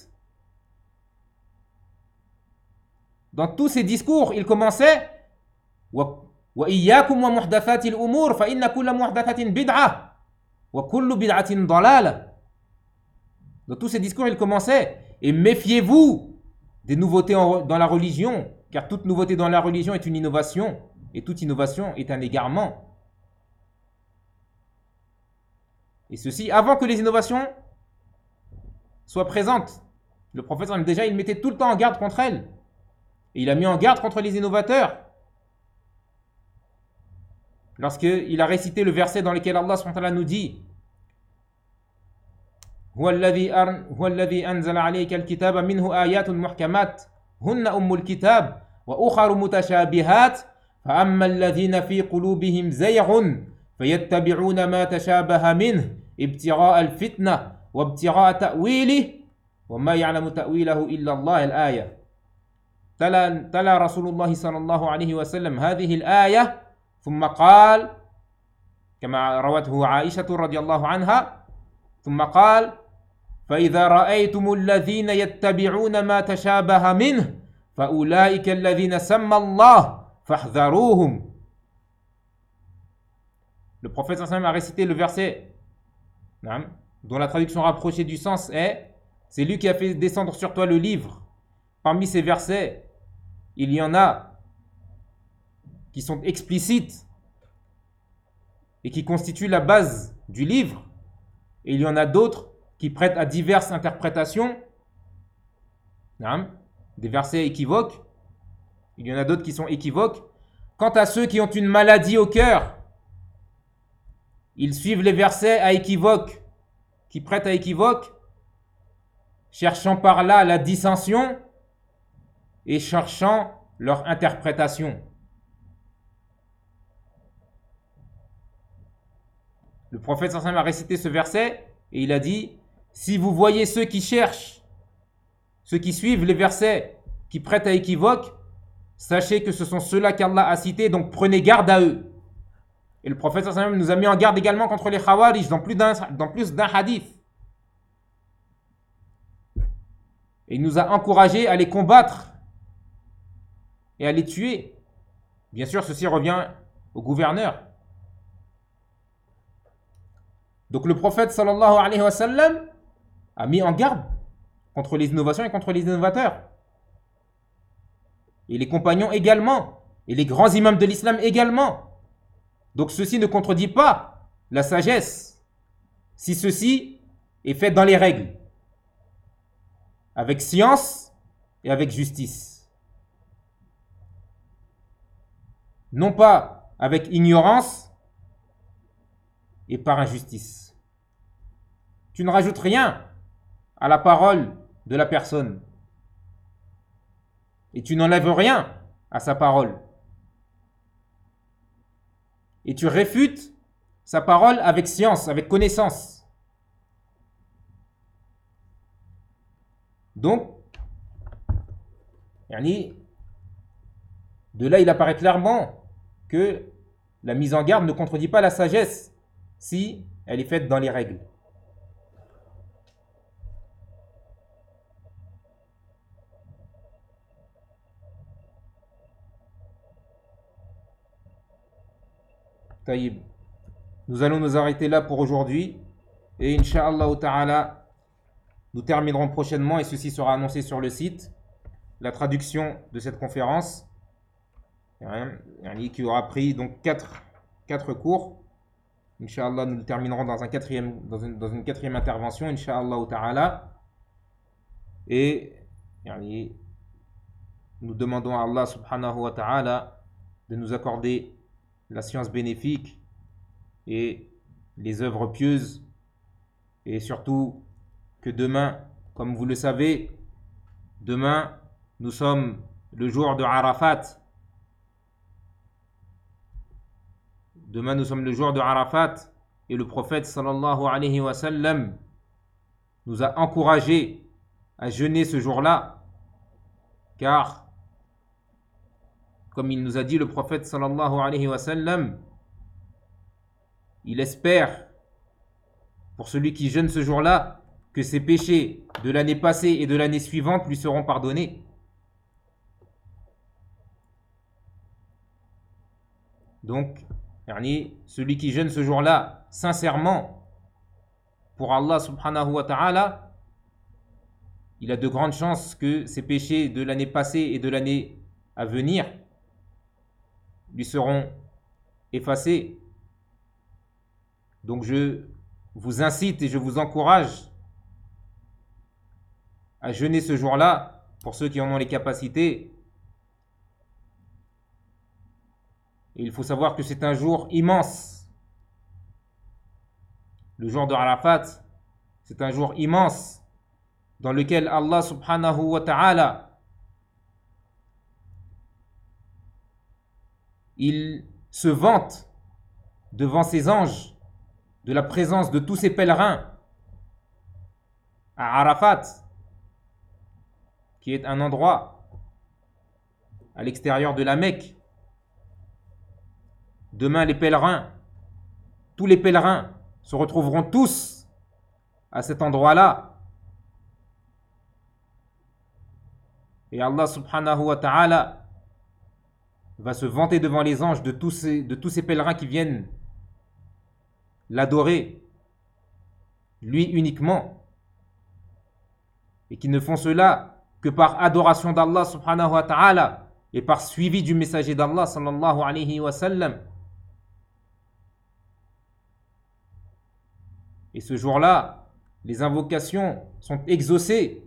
Dans tous ces discours, il commençait وَإِيَّاكُمْ وَمُحْدَثَاتِ الْأُمُورِ فَإِنَّ كُلَّ مُحْدَثَةٍ بِدْعَةٍ وَكُلُّ بِدْعَةٍ ضَلَالَةٍ. Dans tous ces discours, il commençait et méfiez-vous des nouveautés dans la religion, car toute nouveauté dans la religion est une innovation et toute innovation est un égarement. Et ceci avant que les innovations soient présentes. Le prophète, déjà, il mettait tout le temps en garde contre elles. Et il a mis en garde contre les innovateurs. Lorsqu'il a récité le verset dans lequel Allah subhanahu wa ta'ala nous dit هو الذي أنزل عليك الكتاب منه آيات محكمات هن أم الكتاب وأخر متشابهات فأما الذين في قلوبهم زيغ فيتبعون ما تشابه منه ابتغاء الفتنة وابتغاء تأويله وما يعلم تأويله إلا الله. الآية تلا رسول الله صلى الله عليه وسلم هذه الآية ثم قال كما روته عائشة رضي الله عنها ثم قال فإذا رأيتم الذين يتبعون ما تشابه منه فأولئك الذين سمى الله فاحذروهم. Le prophète sallallahu alayhi wa sallam a récité le verset dont la traduction rapprochée du sens est c'est lui qui a fait descendre sur toi le livre. Parmi ces versets, il y en a qui sont explicites et qui constituent la base du livre. Et il y en a d'autres qui prêtent à diverses interprétations, des versets équivoques. Il y en a d'autres qui sont équivoques. Quant à ceux qui ont une maladie au cœur, ils suivent les versets à équivoque, qui prêtent à équivoque, cherchant par là la dissension et cherchant leur interprétation. Le prophète sallallahu alayhi wa sallam a récité ce verset et il a dit si vous voyez ceux qui cherchent, ceux qui suivent les versets qui prêtent à équivoque, sachez que ce sont ceux-là qu'Allah a cités, donc prenez garde à eux. Et le prophète sallallahu alayhi wa sallam nous a mis en garde également contre les khawarij dans plus d'un hadith. Et il nous a encouragés à les combattre et à les tuer. Bien sûr, ceci revient au gouverneur. Donc le prophète sallallahu alayhi wa sallam a mis en garde contre les innovations et contre les innovateurs. Et les compagnons également. Et les grands imams de l'islam également. Donc ceci ne contredit pas la sagesse si ceci est fait dans les règles, avec science et avec justice. Non pas avec ignorance et par injustice. Tu ne rajoutes rien à la parole de la personne et tu n'enlèves rien à sa parole. Et tu réfutes sa parole avec science, avec connaissance. Donc, de là il apparaît clairement que la mise en garde ne contredit pas la sagesse si elle est faite dans les règles. Taïb. Nous allons nous arrêter là pour aujourd'hui et Inch'Allah ta'ala nous terminerons prochainement et ceci sera annoncé sur le site la traduction de cette conférence qui aura pris donc 4 cours. Inch'Allah, nous le terminerons dans une quatrième intervention, Inch'Allah ta'ala. Et nous demandons à Allah subhanahu wa ta'ala de nous accorder la science bénéfique et les œuvres pieuses. Et surtout que demain, comme vous le savez, demain, nous sommes le jour de Arafat. Demain, nous sommes le jour de Arafat et le prophète sallallahu alayhi wa sallam nous a encouragés à jeûner ce jour-là, car, comme il nous a dit le prophète sallallahu alayhi wa sallam, il espère, pour celui qui jeûne ce jour-là, que ses péchés de l'année passée et de l'année suivante lui seront pardonnés. Donc, celui qui jeûne ce jour-là sincèrement pour Allah subhanahu wa ta'ala, il a de grandes chances que ses péchés de l'année passée et de l'année à venir lui seront effacés. Donc je vous incite et je vous encourage à jeûner ce jour-là pour ceux qui en ont les capacités. Et il faut savoir que c'est un jour immense. Le jour de Arafat, c'est un jour immense dans lequel Allah subhanahu wa ta'ala, il se vante devant ses anges de la présence de tous ses pèlerins à Arafat, qui est un endroit à l'extérieur de la Mecque. Demain, les pèlerins, tous les pèlerins se retrouveront tous à cet endroit-là. Et Allah subhanahu wa ta'ala va se vanter devant les anges de tous ces pèlerins qui viennent l'adorer, lui uniquement, et qui ne font cela que par adoration d'Allah subhanahu wa ta'ala et par suivi du messager d'Allah sallallahu alayhi wa sallam. Et ce jour-là, les invocations sont exaucées.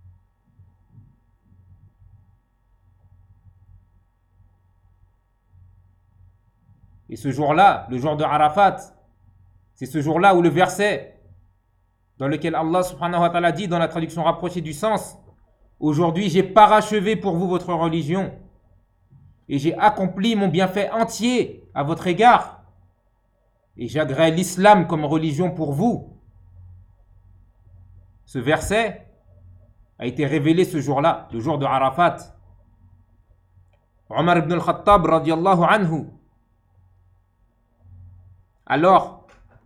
Et ce jour-là, le jour de Arafat, c'est ce jour-là où le verset dans lequel Allah subhanahu wa ta'ala dit dans la traduction rapprochée du sens: aujourd'hui j'ai parachevé pour vous votre religion et j'ai accompli mon bienfait entier à votre égard et j'agrée l'islam comme religion pour vous. Ce verset a été révélé ce jour-là, le jour de Arafat. Omar ibn al-Khattab radiyallahu anhu, alors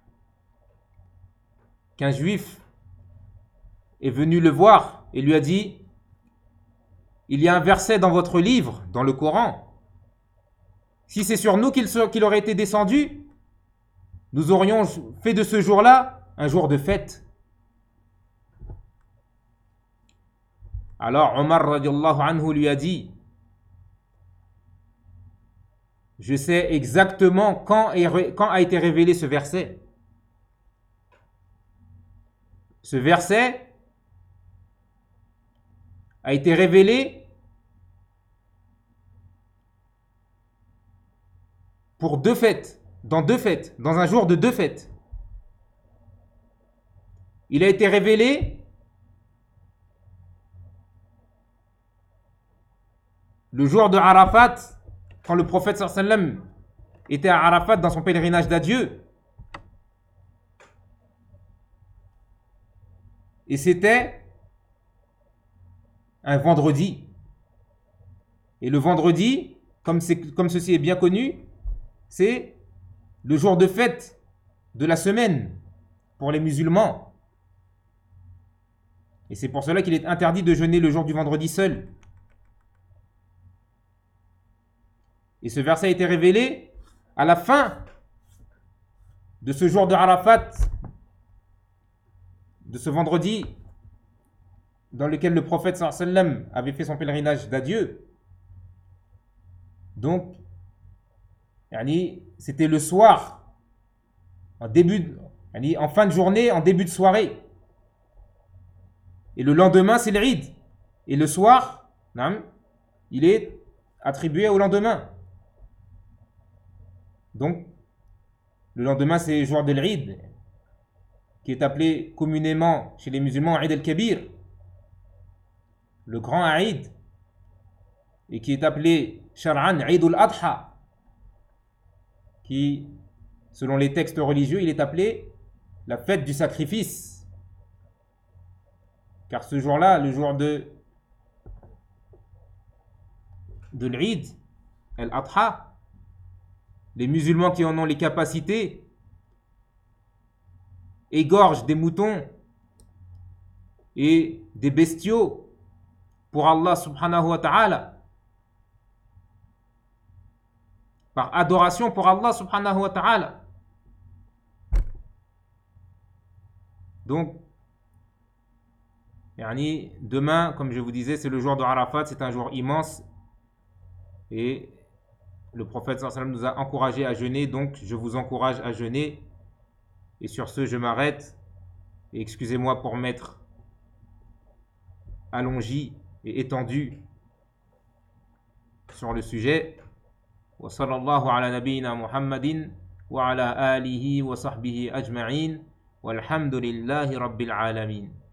qu'un juif est venu le voir et lui a dit: il y a un verset dans votre livre, dans le Coran, si c'est sur nous qu'il aurait été descendu, nous aurions fait de ce jour-là un jour de fête. Alors Omar radiallahu anhu lui a dit: je sais exactement quand a été révélé ce verset. Ce verset a été révélé pour deux fêtes, dans un jour de deux fêtes. Il a été révélé le jour de Arafat, quand le prophète sallallahu alayhi wa sallam était à Arafat dans son pèlerinage d'adieu. Et c'était un vendredi. Et le vendredi, comme ceci est bien connu, c'est le jour de fête de la semaine pour les musulmans. Et c'est pour cela qu'il est interdit de jeûner le jour du vendredi seul. Et ce verset a été révélé à la fin de ce jour de Arafat, de ce vendredi dans lequel le prophète sallallahu alayhi wa sallam avait fait son pèlerinage d'adieu. Donc, c'était le soir, en fin de journée, en début de soirée. Et le lendemain, c'est l'Eid. Et le soir, il est attribué au lendemain. Donc, le lendemain, c'est le jour de l'Eid, qui est appelé communément chez les musulmans Eid al-Kabir, le grand Eid, et qui est appelé Shar'an Eid al-Adha, qui, selon les textes religieux, il est appelé la fête du sacrifice. Car ce jour-là, le jour de l'Eid al-Adha, les musulmans qui en ont les capacités égorgent des moutons et des bestiaux pour Allah subhanahu wa ta'ala, par adoration pour Allah subhanahu wa ta'ala. Donc, demain, comme je vous disais, c'est le jour de Arafat, c'est un jour immense et le prophète sallallahu alayhi wa sallam nous a encouragé à jeûner, donc je vous encourage à jeûner. Et sur ce, je m'arrête et excusez-moi pour m'être allongé et étendu sur le sujet. Wa sallallahu ala nabiyyina Muhammadin wa ala alihi wa sahbihi ajma'in walhamdulillahi rabbil alamin.